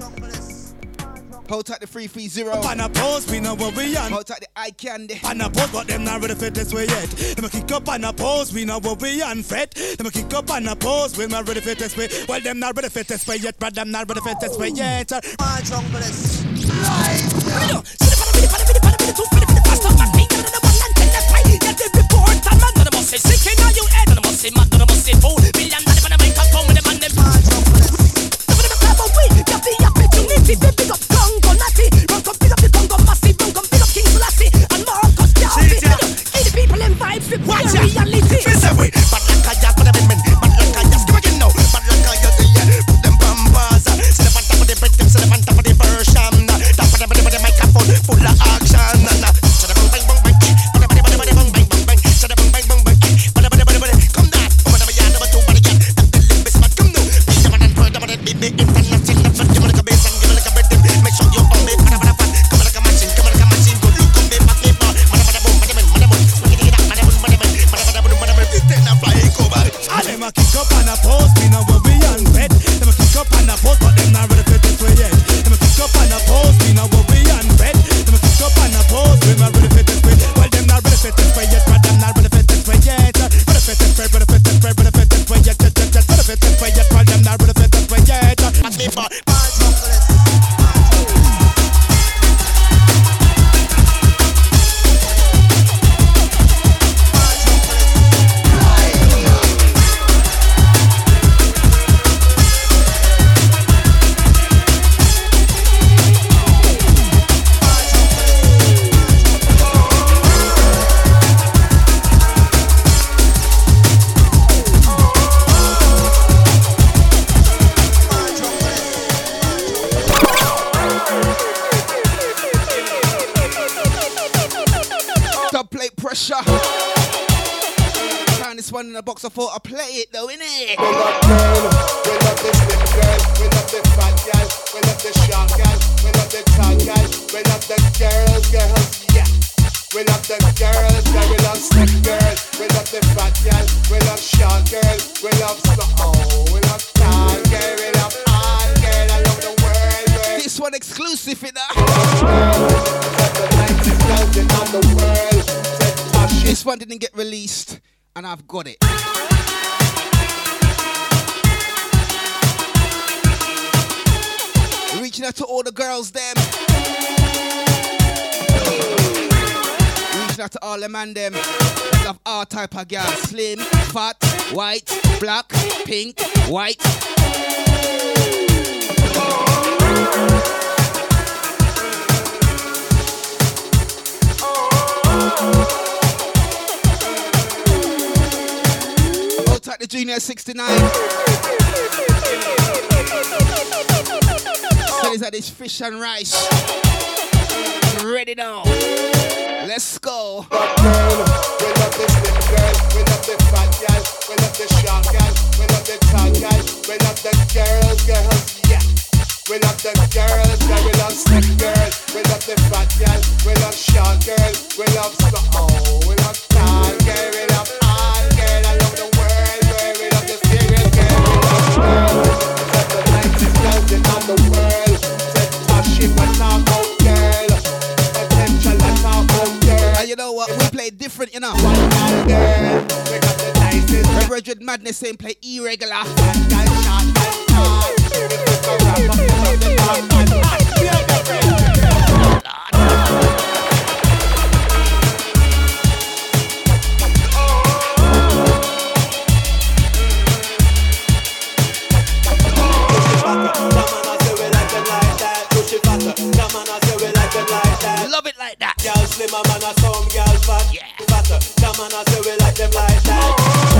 Hold tight the 330. On a pose, we know what we on. Hold tight the eye candy. On a pose, but them not ready for this way yet. Them a kick up on a pose, we know what we on, Fred. Them a kick up on a pose, we not ready for this way. Well, them not ready for this way yet, but them not ready for this way yet. My junglist. the two, for the fast, man, me, and the one, and tell the fight. Get the report, and man, none of us say sick in your head, none of us say mad, none of us say fool. Million dollars for the microphone with the man, them hard rock for them. Some of them clap on we, got the opportunity to pick up Congo Natty. Run come pick up the Congo Massive, run come pick up King Selassie, and Marcus Garvey. Hey, the people in vibes with reality. Fizz away, but like I just put them in, but like I just give again now, but like I just put them bambas. Sit up on top of the bread, sit up on top of the version. Top of the microphone, full of action. Sit up, bang, bang, bang, bang, bang, bang, bang, bang, bang. Sit up, bang, bang, bang, bang, come down. Over the yard, number two, body yard. That the limb is bad, come now. Be the man and bird, the man and be international. So give me like a bass and give me like a rhythm. Make sure you own me, come like a machine, come like a machine. Good look on me, pass me bar. Them a kick up and a pose, me know what we unfed. Them a kick up and a pose, but them not ready for this way yet. Them a kick up and a pose, me know what we unfed. Them a kick up and a pose, we not ready for this way. Well, them not ready for this way yet, but them not ready for this way yet. Ready for this way, ready for this way, ready for this way yet, ready for this way yet, while them not ready for this way yet. Pass me bar. This one in the box, I thought I'd play it though, innit? We love girl, we love the slim girl, we love the fat girl, we love the short girl, we love the tall girl, we love the girls, yeah. We love the girls, girl, we love slim girl, we love the fat girl, we love short girl, we love we love tall girl, we love all girl, I love the world. This one exclusive, you know? This one didn't get released. And I've got it. Reaching out to all the girls, them. Reaching out to all the man, them. I love all type of girls. Slim, fat, white, black, pink, white. Like the Junior 69. So is that this fish and rice. Ready now. Let's go. We love the slim girl, we love the fat girl, we love the short girl, we love the tall girl, we love the girls, yeah. We love the girls, girl, we love slim girls, we love the fat girl, we love short girl, we love we love tall girl, we love all girl, I love the world, girl, we love the serious girl, we love girls, set the nicest girls in all the world, set touch it when talk about girl, attention and talk about girl. And you know what, we play different, you know. Girl, we got the nicest. The Bridget Madness saying play irregular. Love it like that. Girl slim a man a some girl fat. Yeah. Fatter. Come on, I say we like them like that.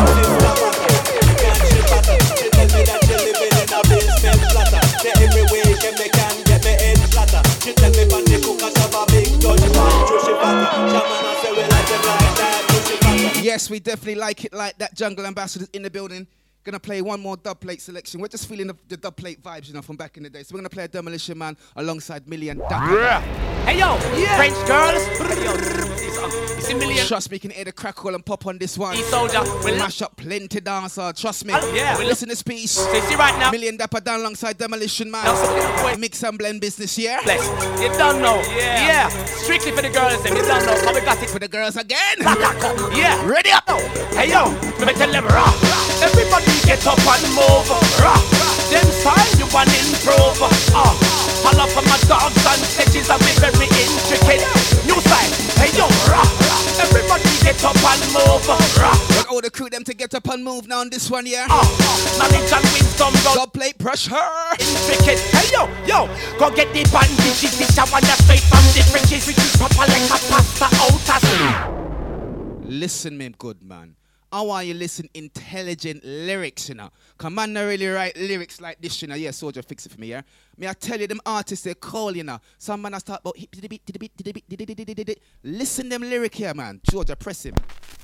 She tell me that she living in a basement flatter. Say every weekend me can get me head flatter. She tell me when the cook a shove a big Dutch pan. She fatter. Come on, I say we like them like that. She fatter. Yes, we definitely like it like that. Jungle Ambassadors in the building. Gonna play one more dub plate selection. We're just feeling the dub plate vibes, you know, from back in the day. So we're gonna play a Demolition Man alongside Million Dapper. Hey yo, French girls. Hey yo, it's a Million. Trust me, you can hear the crackle and pop on this one. Soldier, we'll mash up plenty dancer. Trust me. Yeah, we'll listen to this piece. So you see right now, Million Dapper down alongside Demolition Man. Mix and blend business, yeah. Bless. You don't know. Yeah. Strictly for the girls, and you don't know. How we got it for the girls again. Yeah. Ready up. Hey yo, let me tell them rock. Everybody get up and move. Rock. Them style you want improve. All up on my dogs and sketches are very intricate. New style, hey yo, rock. Everybody get up and move. Like all the crew them to get up and move now on this one, yeah. Knowledge and wisdom, God play pressure. Intricate, hey yo, go get the bandages. This I want you straight from the trenches. We keep proper like a pasta out. Listen, me good man. I want you listen intelligent lyrics, you know. Come on, not really write lyrics like this, you know. Yeah, Soldier, fix it for me, yeah. Me, I tell you, them artists, they call, you know. Some man I start about hip to the beat, to the beat, to the beat, to the beat. Listen them lyric here, man. Georgia, press him.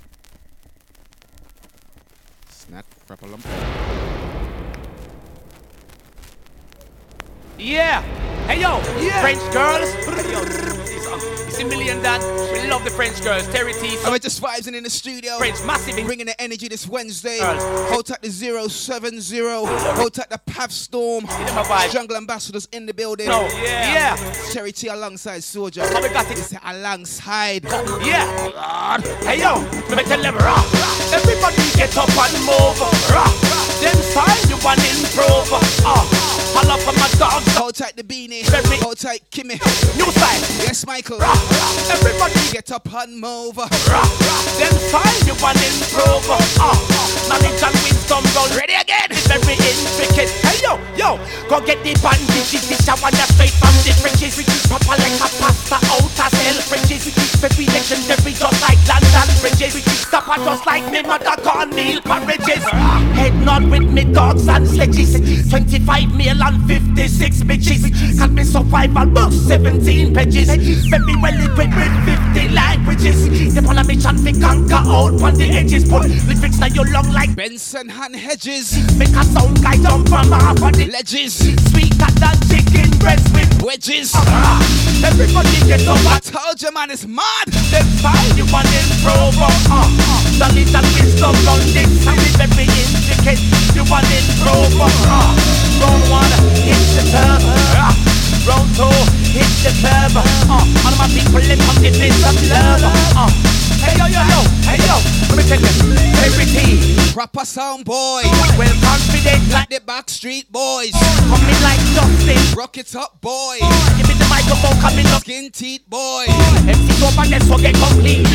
Snack, proper lump. Yeah. Hey yo, French girls. Hey, yo, it's a million Dan. We love the French girls. Terry T. I'm just vibing in the studio. French massive. Bringing the energy this Wednesday. Hold tight the 070. Hold tight the Pav Storm. Jungle Ambassadors in the building. No. Yeah. Terry T alongside Soldier. How we got it? It's alongside. Yeah. Hey yo, let me tell them rock. Everybody get up and move. Rock. Them style you want improve. All up on my dogs. Hold tight the beanie. Hold tight Kimmy. New style. Yes, Michael. Rock. Everybody get up and move. Rock. Them style you want improve. Knowledge and wisdom roll. Ready again. It's very intricate. Hey yo, go get the bandages. This I want you straight from the trenches. We keep proper like a pasta out as hell. Frenches. We keep very legendary just like London bridges. We keep stopper just like me mother Cornel Parridges. Head nod with me dogs and sledges. 25 male and 56 bitches. Got me survival book 17 pages. Very well equipped with 50 languages. They on a mission to conquer out on the edges. Put lyrics now you long like Benson and Hedges. Make a sound guy jump from half of the ledges. Sweeter than chicken breast with wedges. Everybody get up. I told you man, it's mad. Them style you want improve. Knowledge and wisdom on this. And we very intricate. You want improve. Round one, hit the curb. Round two, hit the curb. All my people live on the place of love. Hey yo, hey yo, let me tell you, everything. Proper sound boy. Well confident like the Backstreet Boys. Coming like Justin. Rock it up, boy. Give me the microphone, coming up. Skin teeth, boy. MC go back, let's forget complete.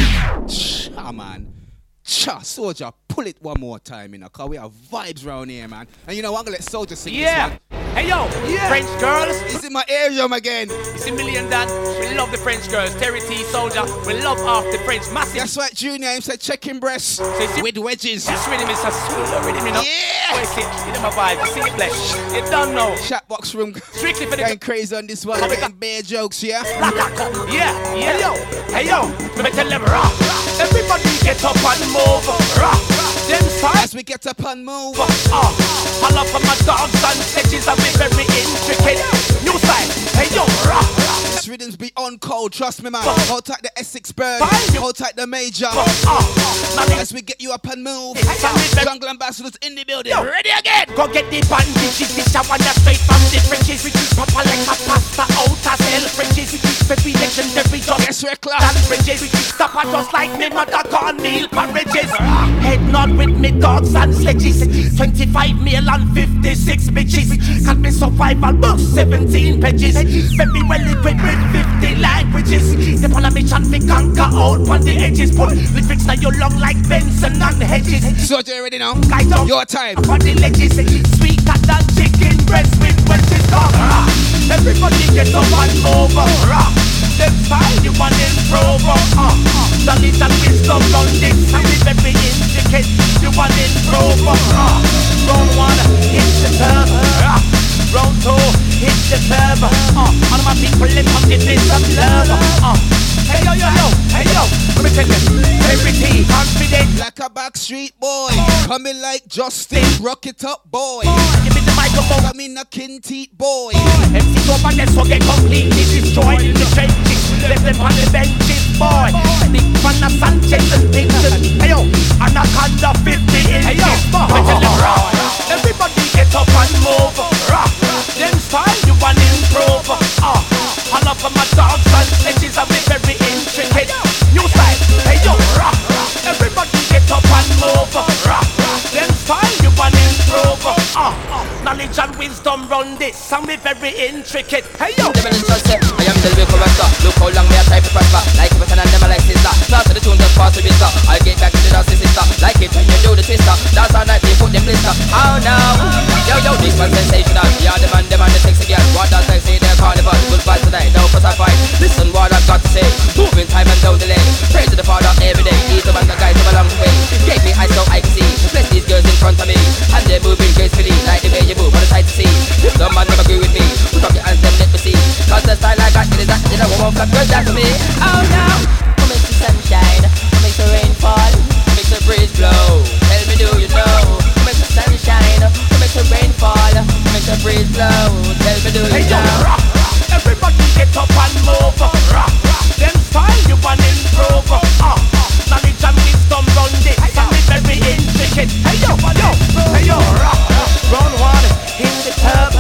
Ah man. Cha, Soldier, pull it one more time, you know, cause we have vibes round here, man. And you know, I'm gonna let Soldier sing this one. Hey yo, French girls. It's in my eardrum again. It's a million Dan. We love the French girls. Terry T, Soldier. We love half the French massive. That's right, Junior. Him said chicken breasts with wedges. That's rhythm is a sweet rhythm, you know. Yeah. Wait, see, you know my vibe. You see it flesh. You don't know. Chatbox room. Strictly for the going crazy on this one. Getting bare jokes, yeah. Yeah. Hey yo. Let me tell them rock. Everybody get up and move. Rock. Them style. As we get up and move. All up on my dogs and sketches are very intricate. New style. Hey yo, rock. This rhythm's beyond cold, trust me man. Hold tight the Essex bird. Hold tight the Major. As we get you up and move. Jungle Ambassadors in the building. Yo, ready again. Go get the bandages. This I want you straight from the trenches. We keep proper like a pasta out as hell. Frenches. We keep very legendary just yes, we're class. Dan bridges. We keep stopper just like me mother Cornel Parridges. Head nod with me dogs and sledges. 25 male and 56 bitches. Got me survival book 17 pages. Very well equipped with 50 languages. They on a mission to conquer out on the edges. Put lyrics now you long like Benson and Hedges. So you already know? Guys up your time. On the ledges. Sweeter than chicken breast with wedges. Everybody get up and move. Them style you want improve. Knowledge and wisdom on this. And we very intricate. You want improve. Round one, hit the curb. Round two, hit the curb. All of my people live on the place of love. Hey yo, let me tell you, everything confident like a Backstreet boy. Coming like Justin, rock it up, boy. Give me the microphone, I'm in a kin teeth, boy. MC go back, let's forget completely destroyed in the trenches. Left them on the benches, boy. Think from the Sanchez and Dixon. Hey yo, Anaconda 50 inches. Hey yo, everybody get up and move. Rock, them style you want improve. All up on my dogs and sledges are very intricate. New style, hey yo, rock. Everybody get up and move. Rock, them style you want improve. Knowledge and wisdom. wisdom run this, and we very intricate. Hey yo! The village just say, I am the lyrical master. Look how long me I try to prosper. Like if I can never like sister. Now to the tune just pass the blister. I'll get back to the dance sister. Like it when you do the twister. Dance all night, they put them blister. Oh no! Yo, this man sensational. Yeah, the man, the sexy girl. What does I say? They're carnival. Goodbye tonight, no fuss I fight. Listen what I've got to say. Moving time and no delay. Pray to the Father every day. He's the man that guides them along the way. Gave me eyes so I can see. Bless these girls in front of me. And they're moving gracefully. Like the way you move on the side to see. If the man never agree with me, put up your hands and let me see. Cause the style I got it is that, you know, won't flap girls down for me. Oh no! Who makes the sunshine? Who makes the rain fall? Who makes the breeze blow? Tell me, do you know? Who makes the sunshine? Who makes the rain fall? Who makes the breeze blow? Tell me, do you know? Everybody get up and move. Them style you want improve. Knowledge and wisdom run this, and we very intricate. Hey yo, yo, hey yo. Round one, hit the curb.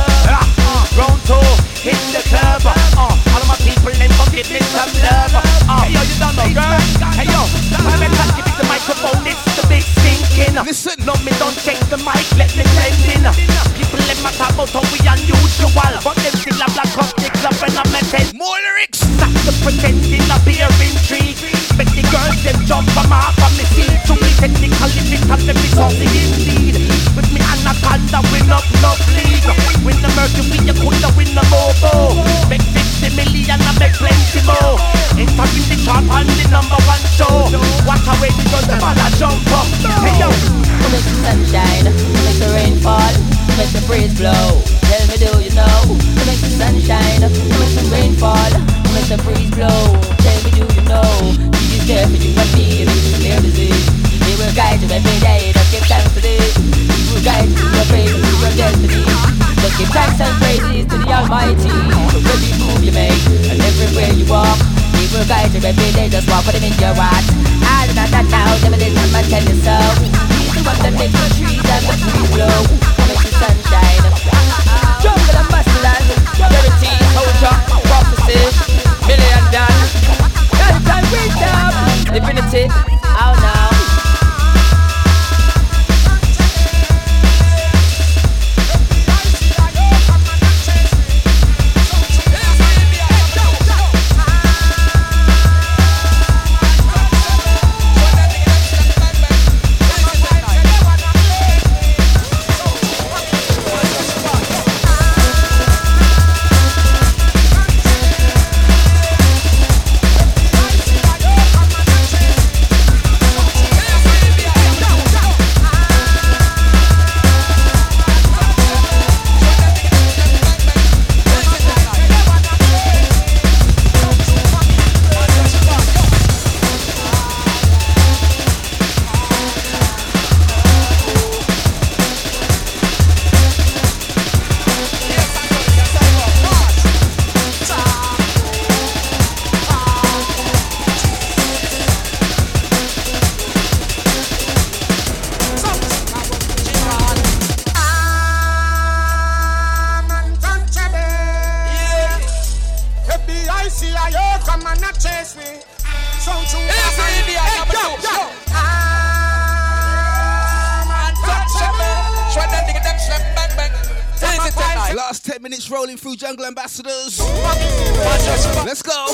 Round two, hit the curb. All of my people, them come give me some love. Hey yo, you don't know, girl. Hey yo, I'm a touch with the microphone. It's the big stinking. Listen, no me don't take the mic, let me blend in. People let my talk about how we unusual, but them still have black up the club when I'm at 10. More lyrics. Stop the pretending, appear intrigue. Make the girls them jump from off of me seat. To me technically fit and let me something indeed. With me anaconda win up no league. Win the Mercury, you coulda win the Mobo. Make 50 million and make plenty more. Entering the chart on the #1 show. What a way we done the ball and jump up. Hey yo. Who makes the sunshine? Who makes the rain fall? Who makes the breeze blow? Tell me, do you know? Who makes the sunshine? Who makes the rain fall? Who makes the breeze blow? Tell me, do you know? He is there for you and me, and it's clear disease. He will guide you every day, just give thanks to this. He will guide you to your praise, to your destiny. Just give thanks and praises to the Almighty. For every move you make, and everywhere you walk. He will guide you every day, just walk with him in your heart. I do not now, never did time I tell you so. He's the one that makes the trees and the breeze blow. Who makes the sunshine? Jungle and Masterland, Charity, Soldier, Prophecy, Million Dan, Health and Wisdom, Divinity, oh no. Last 10 minutes rolling through Jungle Ambassadors. Let's go.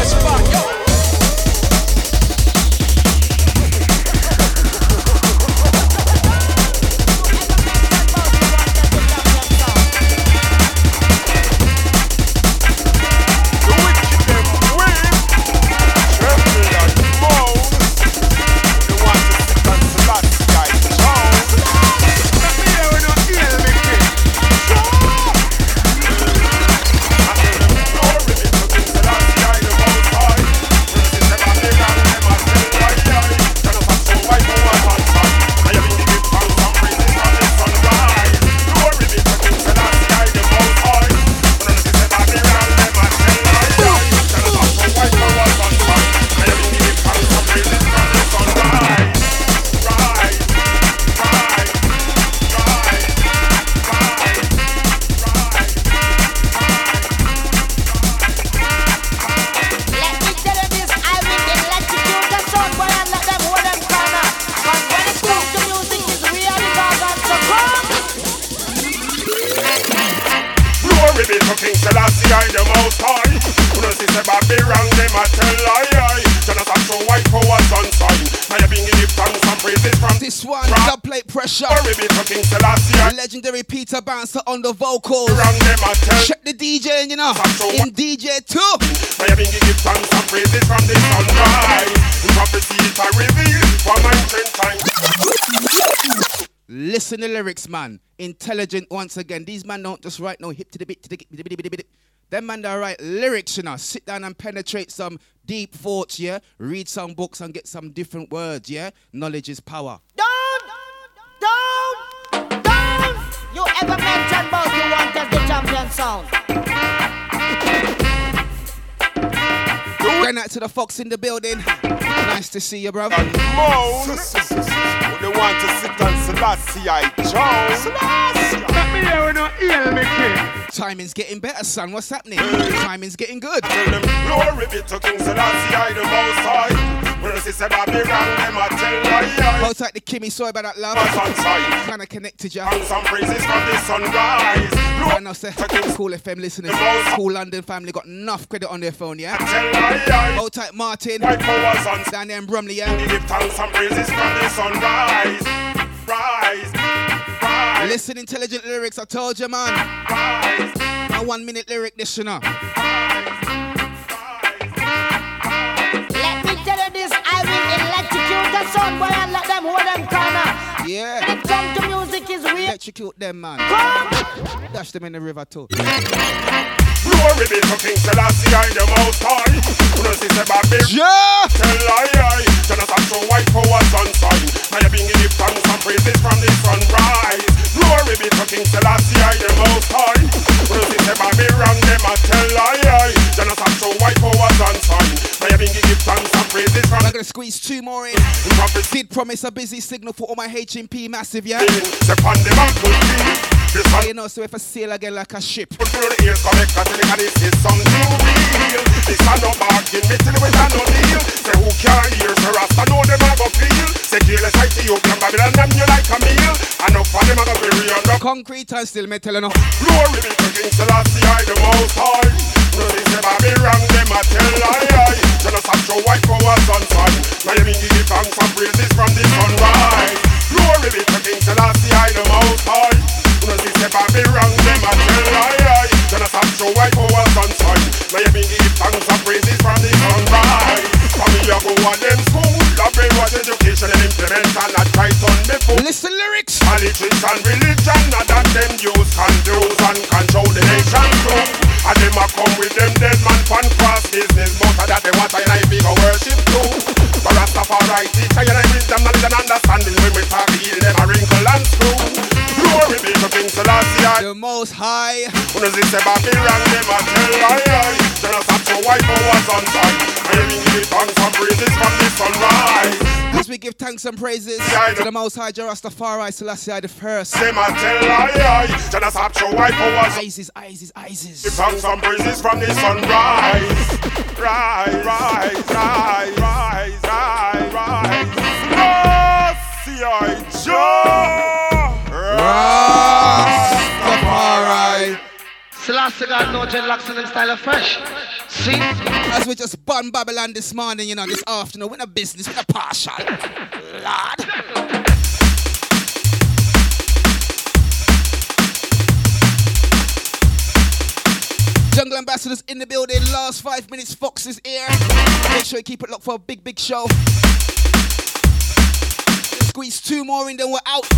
Legendary Peter Bouncer on the vocals. Check the DJ, you know. In DJ 2. I have been giving thanks and praises from the sunrise. Prophecies are revealed for my 10 times. Listen to lyrics, man. Intelligent once again. These man don't just write no hip to the bit to the bit. Them man that write lyrics, you know. Sit down and penetrate some deep thoughts, yeah. Read some books and get some different words, yeah. Knowledge is power. You ever mention about you want as the champion sound? Going out to the Fox in the building. Nice to see you, brother. They want to sit on Selassie I Jones. Let me hear no hear me king. Timing's getting better, son. What's happening? Timing's getting good. Tell them glory be to King Selassie I the most high. When I say Bobby wrong, them I tell lie. Hold tight the Kimmy, sorry about that, love. Kinda connected ya. And some praises from the sunrise. I know, say, Cool FM listeners. Cool London family got enough credit on their phone, yeah? Hold tight Martin. Down there in Bromley, yeah? Give thanks and praises from the sunrise. Rise. Listen, intelligent lyrics, I told you, man. A 1 minute lyric, this, you know. Son, boy, and let them hold them corner. Yeah. When it comes to music, is real. Electrocute them, man. Come. Dash them in the river, too. Glory be to King Selassie I the most high. Who knows this about me? Yeah. Tell lie. Jonathan show white power sunshine. I have been giving thanks and praises from the sunrise. Glory be to King Selassie I the most high. Who knows this about me wrong? Them a tell lie. Jonathan show white power sunshine. I have been giving thanks and praises from. I'm gonna squeeze 2 more in. Did promise a busy signal for all my HMP massive, yeah? You know, so if I sail again like a ship. Put through the ears, correct, this is something real. This a no bargain, me tell you it a no deal. Say who can't hear, so Rasta know them a go feel. Say careless like Ethiopian, Babylon, them you like a meal. Enough for them a go be real. Concrete and still, me telling you. Glory be to King Selassie I the most high. No, they say Babby wrong, them a tell lie. Just have show white power sunshine. Now you mean give thanks and praises from the sunrise. Glory be to King Selassie I the most high. No, they say Babby wrong, them a tell lie. Just have show white power sunshine. Now you mean give thanks and praises from the sunrise. From me you go on them school. The brainwash education and implement and not try turn before. Listen lyrics. Politics and religion, not that them use confuse and control the nation too. And them a come with them dead man fan cross business. But that they want I be go worship too. But Rastafari teach I and wisdom, knowledge and understanding. When we talk heal them a wrinkle and screw. Glory be to King Selassie the most high. When they say Babby wrong, them a tell lie. Just have to wipe over sunshine. I mean give thanks and praises from the sunrise. As we give thanks and praises to the most high Rastafari Selassie I the first. Them a tell lie. Just have to wipe over Isis. Give thanks and praises from the sunrise. Rise. Selassie Rastafari. Selassie got no dreadlocks in them style of fresh. See? As we just bun Babylon this morning, you know, this afternoon, we're in a business, we're in a partial. Lord. Jungle Ambassadors in the building. Last 5 minutes, Fox is here. Make sure you keep it locked for a big, big show. Squeeze 2 more in, then we're out.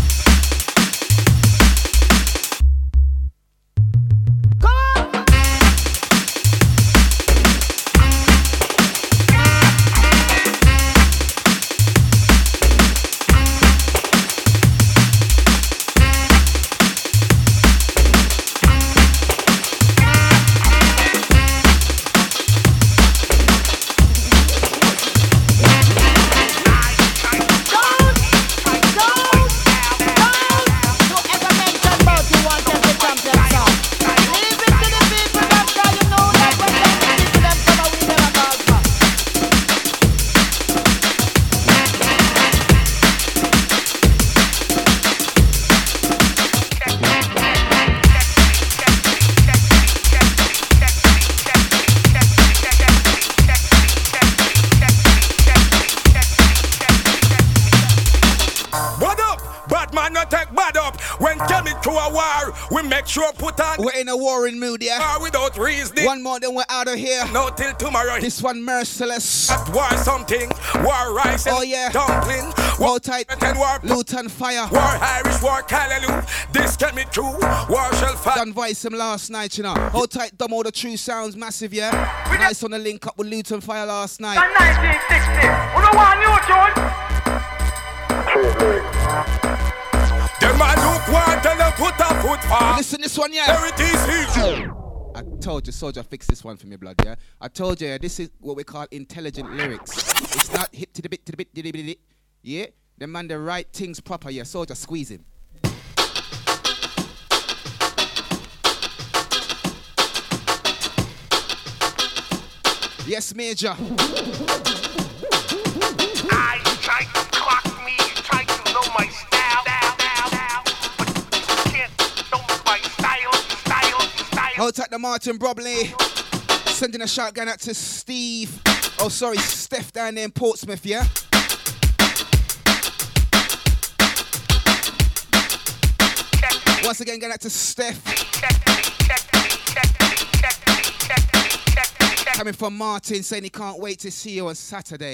Sure put on. We're in a warring mood, yeah. Without reason. One more, then we're out of here. No till tomorrow. This one merciless. At war something. War rice and dumpling. War tight. And war Luton fire. War Irish, war Callaloo. This get me through. War shall fall. Done voice him last night, you know. Hold tight, dumb all the true sounds massive, yeah. Nice on the link up with Luton fire last night. 1960. You know what new tune? Them a look what and a put a foot far. Listen this one, yeah. There it is here. I told you, Soldier, fix this one for me, blood, yeah. I told you, this is what we call intelligent lyrics. It's not hip to the bit, yeah. The man, the right things proper, yeah. Soldier, squeeze him. Yes, Major. I try to clock me, try to know my style. Hold tight to Martin Brobley. Sending a shotgun out to Steve. Oh, sorry, Steph down there in Portsmouth, yeah? Once again, going out to Steph. Coming from Martin, saying he can't wait to see you on Saturday.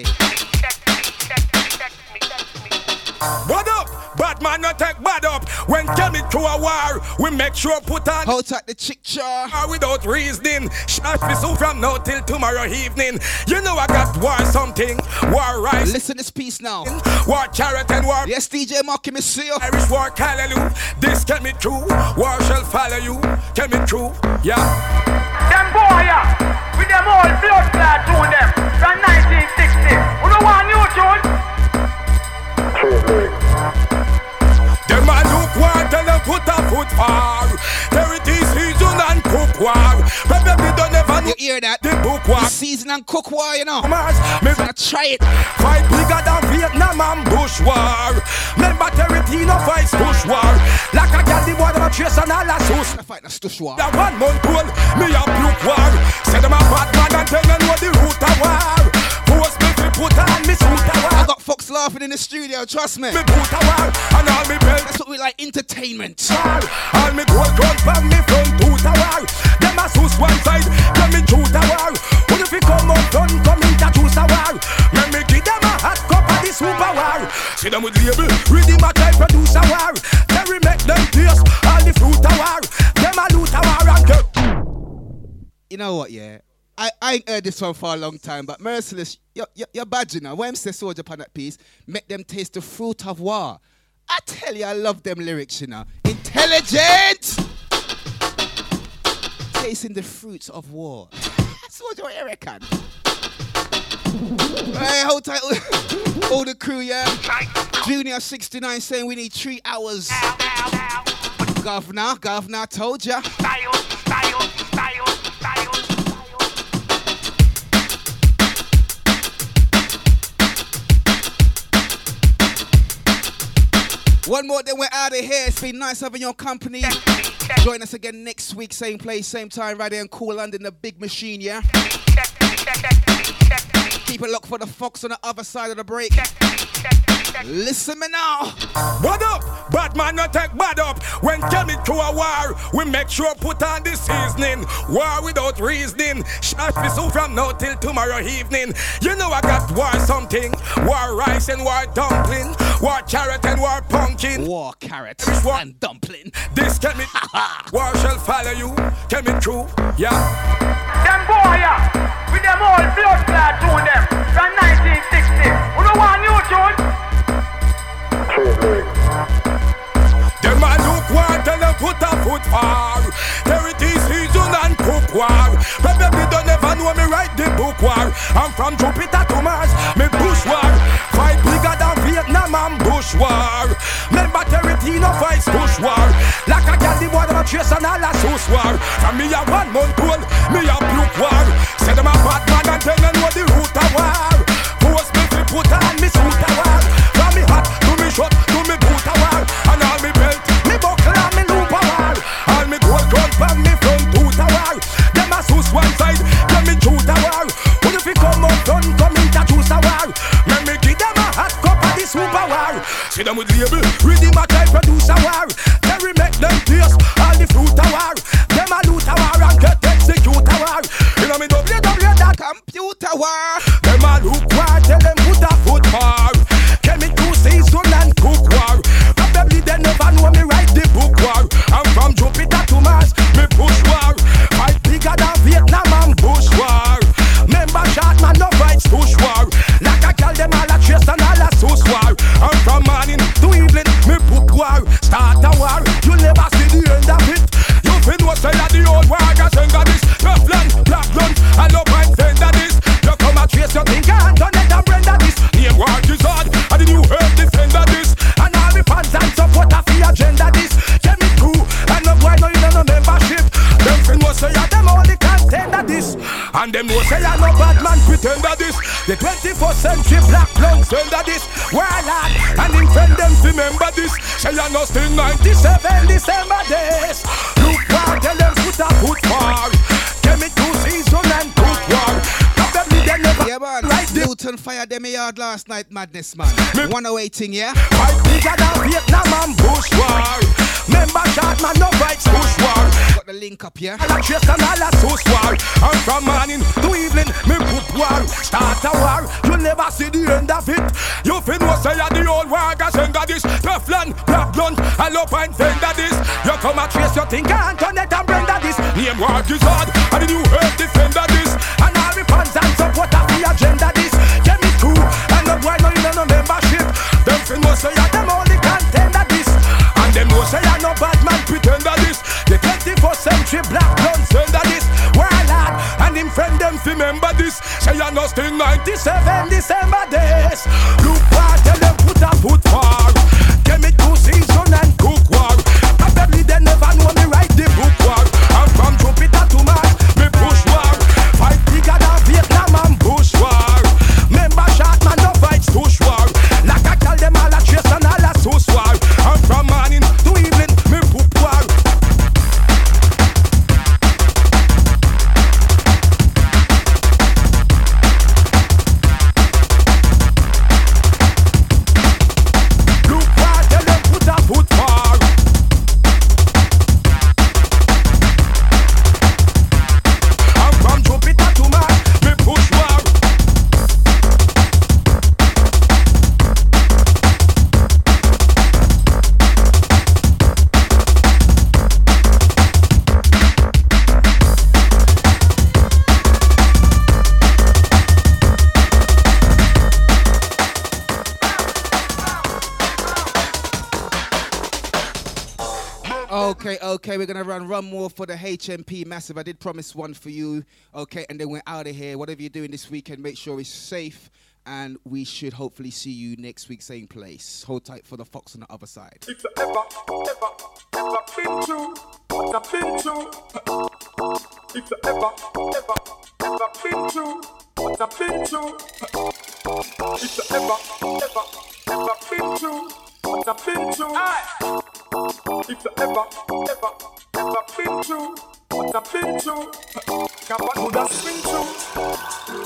What up? Bad man not take bad up. When coming to a war, we make sure put on. Hold tight the chick jar. Without reasoning. Shot me so from now till tomorrow evening. You know I got war something. War rice. Listen this piece now. War carrot and war. Yes, DJ Marky, me see you. Irish war Callaloo. This get me through. War shall follow you. Get me through. Yeah. Them boy, yeah. With them all blood clad tune them. From 1960. You know what new tune? Them a look what and a put a foot far. There it is season and cook war. Probably don't ever know. You hear that? The book war. The season and cook war, you know. Mars, me gonna try it. Fight bigger than Vietnam and Bush war. Remember Territino fights Bush war. Like a gal the boy them a chase and all a sauce. I fight the Stush war. That 1 month old, me a blue war. Say them a bad man and tell them know the root of war. Post me fi put on me suit a war. I got Fox laughing in the studio, trust me. Me boot a war and all me belt. That's what we like, entertainment. All me gold gun from me front boot a war. Them a sus one side, them me shoot a war. When if you come up done, come in to choose a war. Let me give them a hot cup of the super war. See them with label, ready my type produce a war. Then we make them taste all the fruit a war. Them a loot a war and go. You know what, yeah? I ain't heard this one for a long time, but Merciless, you're bad, you know. When say Soldier upon that piece, make them taste the fruit of war. I tell you, I love them lyrics, you know. Intelligent! Tasting the fruits of war. Soldier, what you reckon? Hey, hold tight. All the crew, yeah? Junior 69 saying we need 3 hours. Governor, told ya. Style. One more, then we're out of here. It's been nice having your company. Join us again next week, same place, same time, right here in Cool London, the big machine, yeah? Keep it locked for the Fox on the other side of the break. Listen me now. What up? Bad man not take bad up. When coming to a war, we make sure put on the seasoning. War without reasoning. Shot me so from now till tomorrow evening. You know I got war something. War rice and war dumpling. War carrot and war pumpkin. War carrot and dumpling. This coming. War shall follow you. Coming true. Yeah. Them boy, yeah. With them all blood clad to them. From 1960. We don't want new tune. Them a look war, tell them put a foot far. There it is season and cook war. Baby don't never know me write the book war. I'm from Jupiter to Mars, me bush war. Fight bigger than Vietnam and bush war. Remember Territino fights bush war. Like a gal the boy them a chase and all a sauce war. From me a 1 month old, me a puke war. Say them a bad man and tell them what the root of war. Force me to put on me suit a war. From me hot to me shot to me boot a war. And all me belt, me buckle and me loop a war. All me gold crown from me front tooth a war. Them a sus one side, them me shoot a war. When if you come out done, come in to choose a war. Let me give them a hot cup of the super war. See them with label, rhythm a type produce a war. Then we make them taste all the fruit a war. Them a loot a war and get execute a war. You know me WW that computer war. Them a look war, tell them put a foot war. Chemical season and cook war. Probably they never know me write the book war. I'm from Jupiter to Mars, me push war. Fight bigger than Vietnam and bush war. Member shot man no fights push war. Like I call them all a chase and all a sauce war. I'm from morning to evening, me book war. Start a war, you never see the end of it. You fin what say that the old war got sing of this. Tough land, black gun, I love my friend of this. You come and chase your thing and don't let them render this. Name war is hard, and the new herb defender this. And all the fans and supporters for your agenda this. Get me cool, and no boy no you know no membership. Them fin what say that them only contender this. And them know say I no bad man pretender this. The 21st century black blood sender this. Warlord, and him friend them remember this. Say I no still 97 December days. Look war, tell them put a foot war. Get me two season and cook war. Yeah, man. Right, Newton fired them yard last night, madness, man. 108ing, yeah? Fight bigger than Vietnam and bush war. Member shot man no fights bush war. Got the link up, yeah? All a chase and all a sauce war. And from morning to evening, me put war. Start a war, you never see the end of it. You fin was say the old war got send this. Tough land, black blunt, I love and fender this. You come and chase your thing and turn it and render this. Name war is hard, and the new herb defender this. And all the fans and supporters the agenda this. Get me cool, and no boy no you know no membership. Them fin was say them only contender this. And them know say I no bad man pretender this. The 21st century black blood sender this. Warlord, and him friend them remember this. Say I no still 97 December days. Look war, tell them put a foot war. Get me two season and cook war. Probably they never know me write the book war. I'm from Jupiter to Mars, me push war. Fight bigger than Vietnam and bush war. Member shot man no fights push war. Like I call them all a chase and all a sauce war. I'm from morning to evening, me book war. Look war, tell them put a foot war. I'm from Jupiter to Mars, me push war. Okay, we're gonna run one more for the HMP Massive. I did promise one for you, okay, and then we're out of here. Whatever you're doing this weekend, make sure it's safe, and we should hopefully see you next week, same place. Hold tight for the Fox on the other side. It's a ever been true. It's a been true. It's a ever been true. It's a been true. It's a ever been true. It's a been true. It's a ever been true. It's a been true. Kappa could have been true.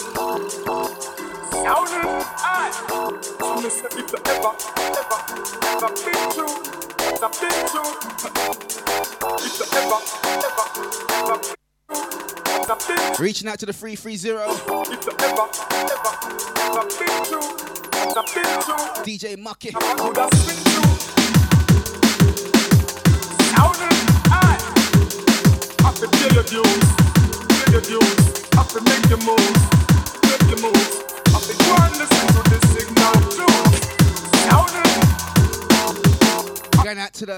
me say if you ever been through what I've been through, if you ever been through what I've been through. Reaching out to the 330. If you ever been through what I've been through, DJ Mucky. I could have been through. Sounding high. I could feel your views. I could make your moves. I could go and listen to this signal too. Sounding. Going out to the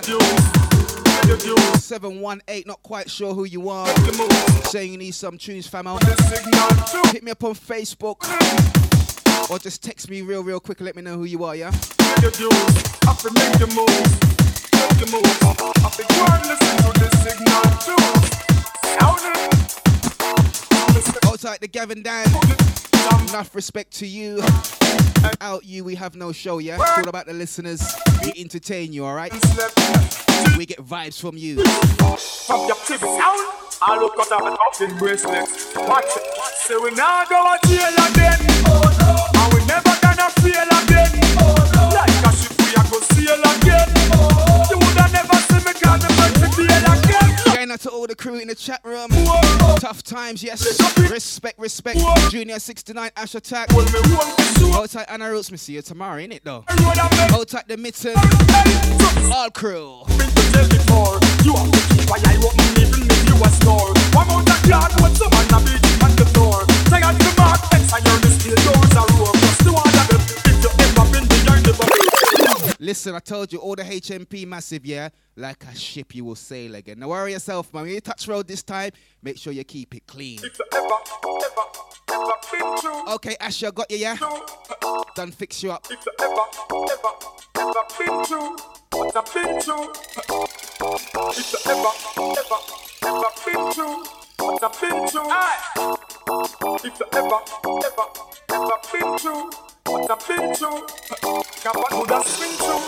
718, not quite sure who you are. Saying you need some tunes, famo. Hit me up on Facebook. Or just text me real quick and let me know who you are, yeah? I could make your moves. I could go and listen to this signal too. Sounding. Outside the Gavin Dan. Enough respect to you. Without you, we have no show, yeah? It's all about the listeners. We entertain you, alright? We get vibes from you. From your TV sound, I look out of an open bracelet. Watch it. Say we now go to jail again. And we never gonna fail again. Like a ship we are go sail again. You woulda never see me cause the birds to fail again. Going out to all the crew in the chat room. Tough times, yes. Respect. Junior 69, Ash Attack. Hold tight, Anna Roots. Me see you tomorrow, innit though? Hold tight, the Mitten. All crew. You have to keep my eye open even if you a snore. One out of yard with someone a beat on the floor. Take out the mark, and you're the steel doors are roar. Plus the one of them, if you ever been behind the box. Listen, I told you, all the HMP massive, yeah? Like a ship, you will sail again. Now worry yourself, man. When you touch road this time, make sure you keep it clean. If you ever been through. Okay, Asher, got you, yeah? Done fix you up. If you ever been through what I've been through. If you ever been through what I've been through. If you ever been through what I've been through. Come on, who does been through?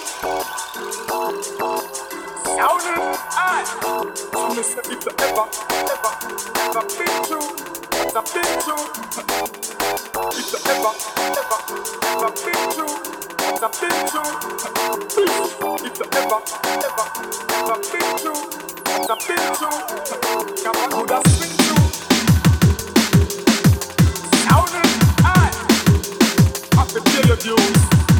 Sounding high. So me say if you ever been through what I've been through. If you ever been through what I've been through. If you ever been through what I've been through. Come on, who does been through? Sounding high. I could feel your views.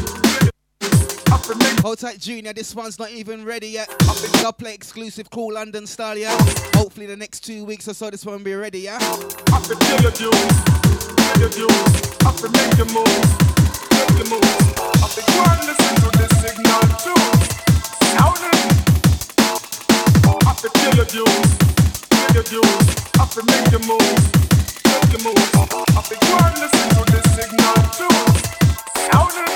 Hold tight, Junior. This one's not even ready yet. I'll play exclusive Cool London style, yeah? Hopefully the next 2 weeks or so this one will be ready, yeah? I could feel your views. I could make your moves. I could go and listen to this signal too. Sounding. I could feel your views. I could make your moves. I could go and listen to this signal too. Sounding.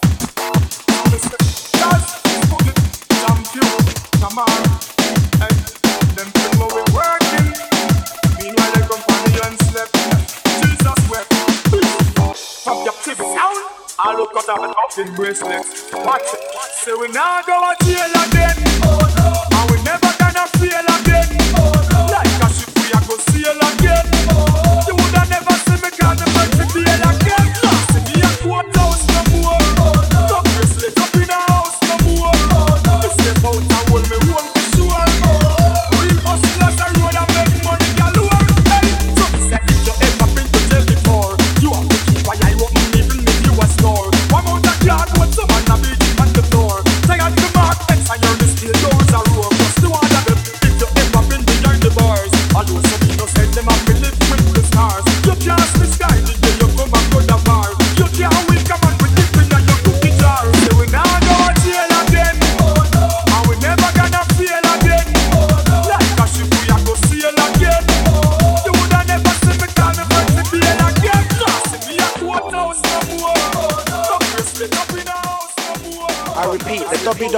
Come on, hey, them people we working. Meanwhile, the companion slept. Jesus wept. From your TV sound, I look out of an open bracelet. Watch it. Say we now go to jail again. And we never gonna fail again. Like a ship we are go sail again. You woulda never see me cause the birds to fail again. See me a courthouse no more. Top bracelet up in a house no more. Step out and hold me home for sure. Real hustlers are road and make money galore. Hey, so say if you ever been to jail before, you have to keep an eye open even if you a snore. One out of yard with someone a beat on the floor. Take out the mark, and you're the steel doors are roar. Plus the one of them, if you ever been behind the bars. Although some people say them have to live with the stars. You can't see sky the day you come and go the bar. You can't wake up and with it in your cookie jar. Say we now go to jail again. Never gonna feel again. Like a ship we are go sail again. You woulda never see me call me friends to feel again. See me a courthouse no more. No bracelet up in a house no more. I repeat, the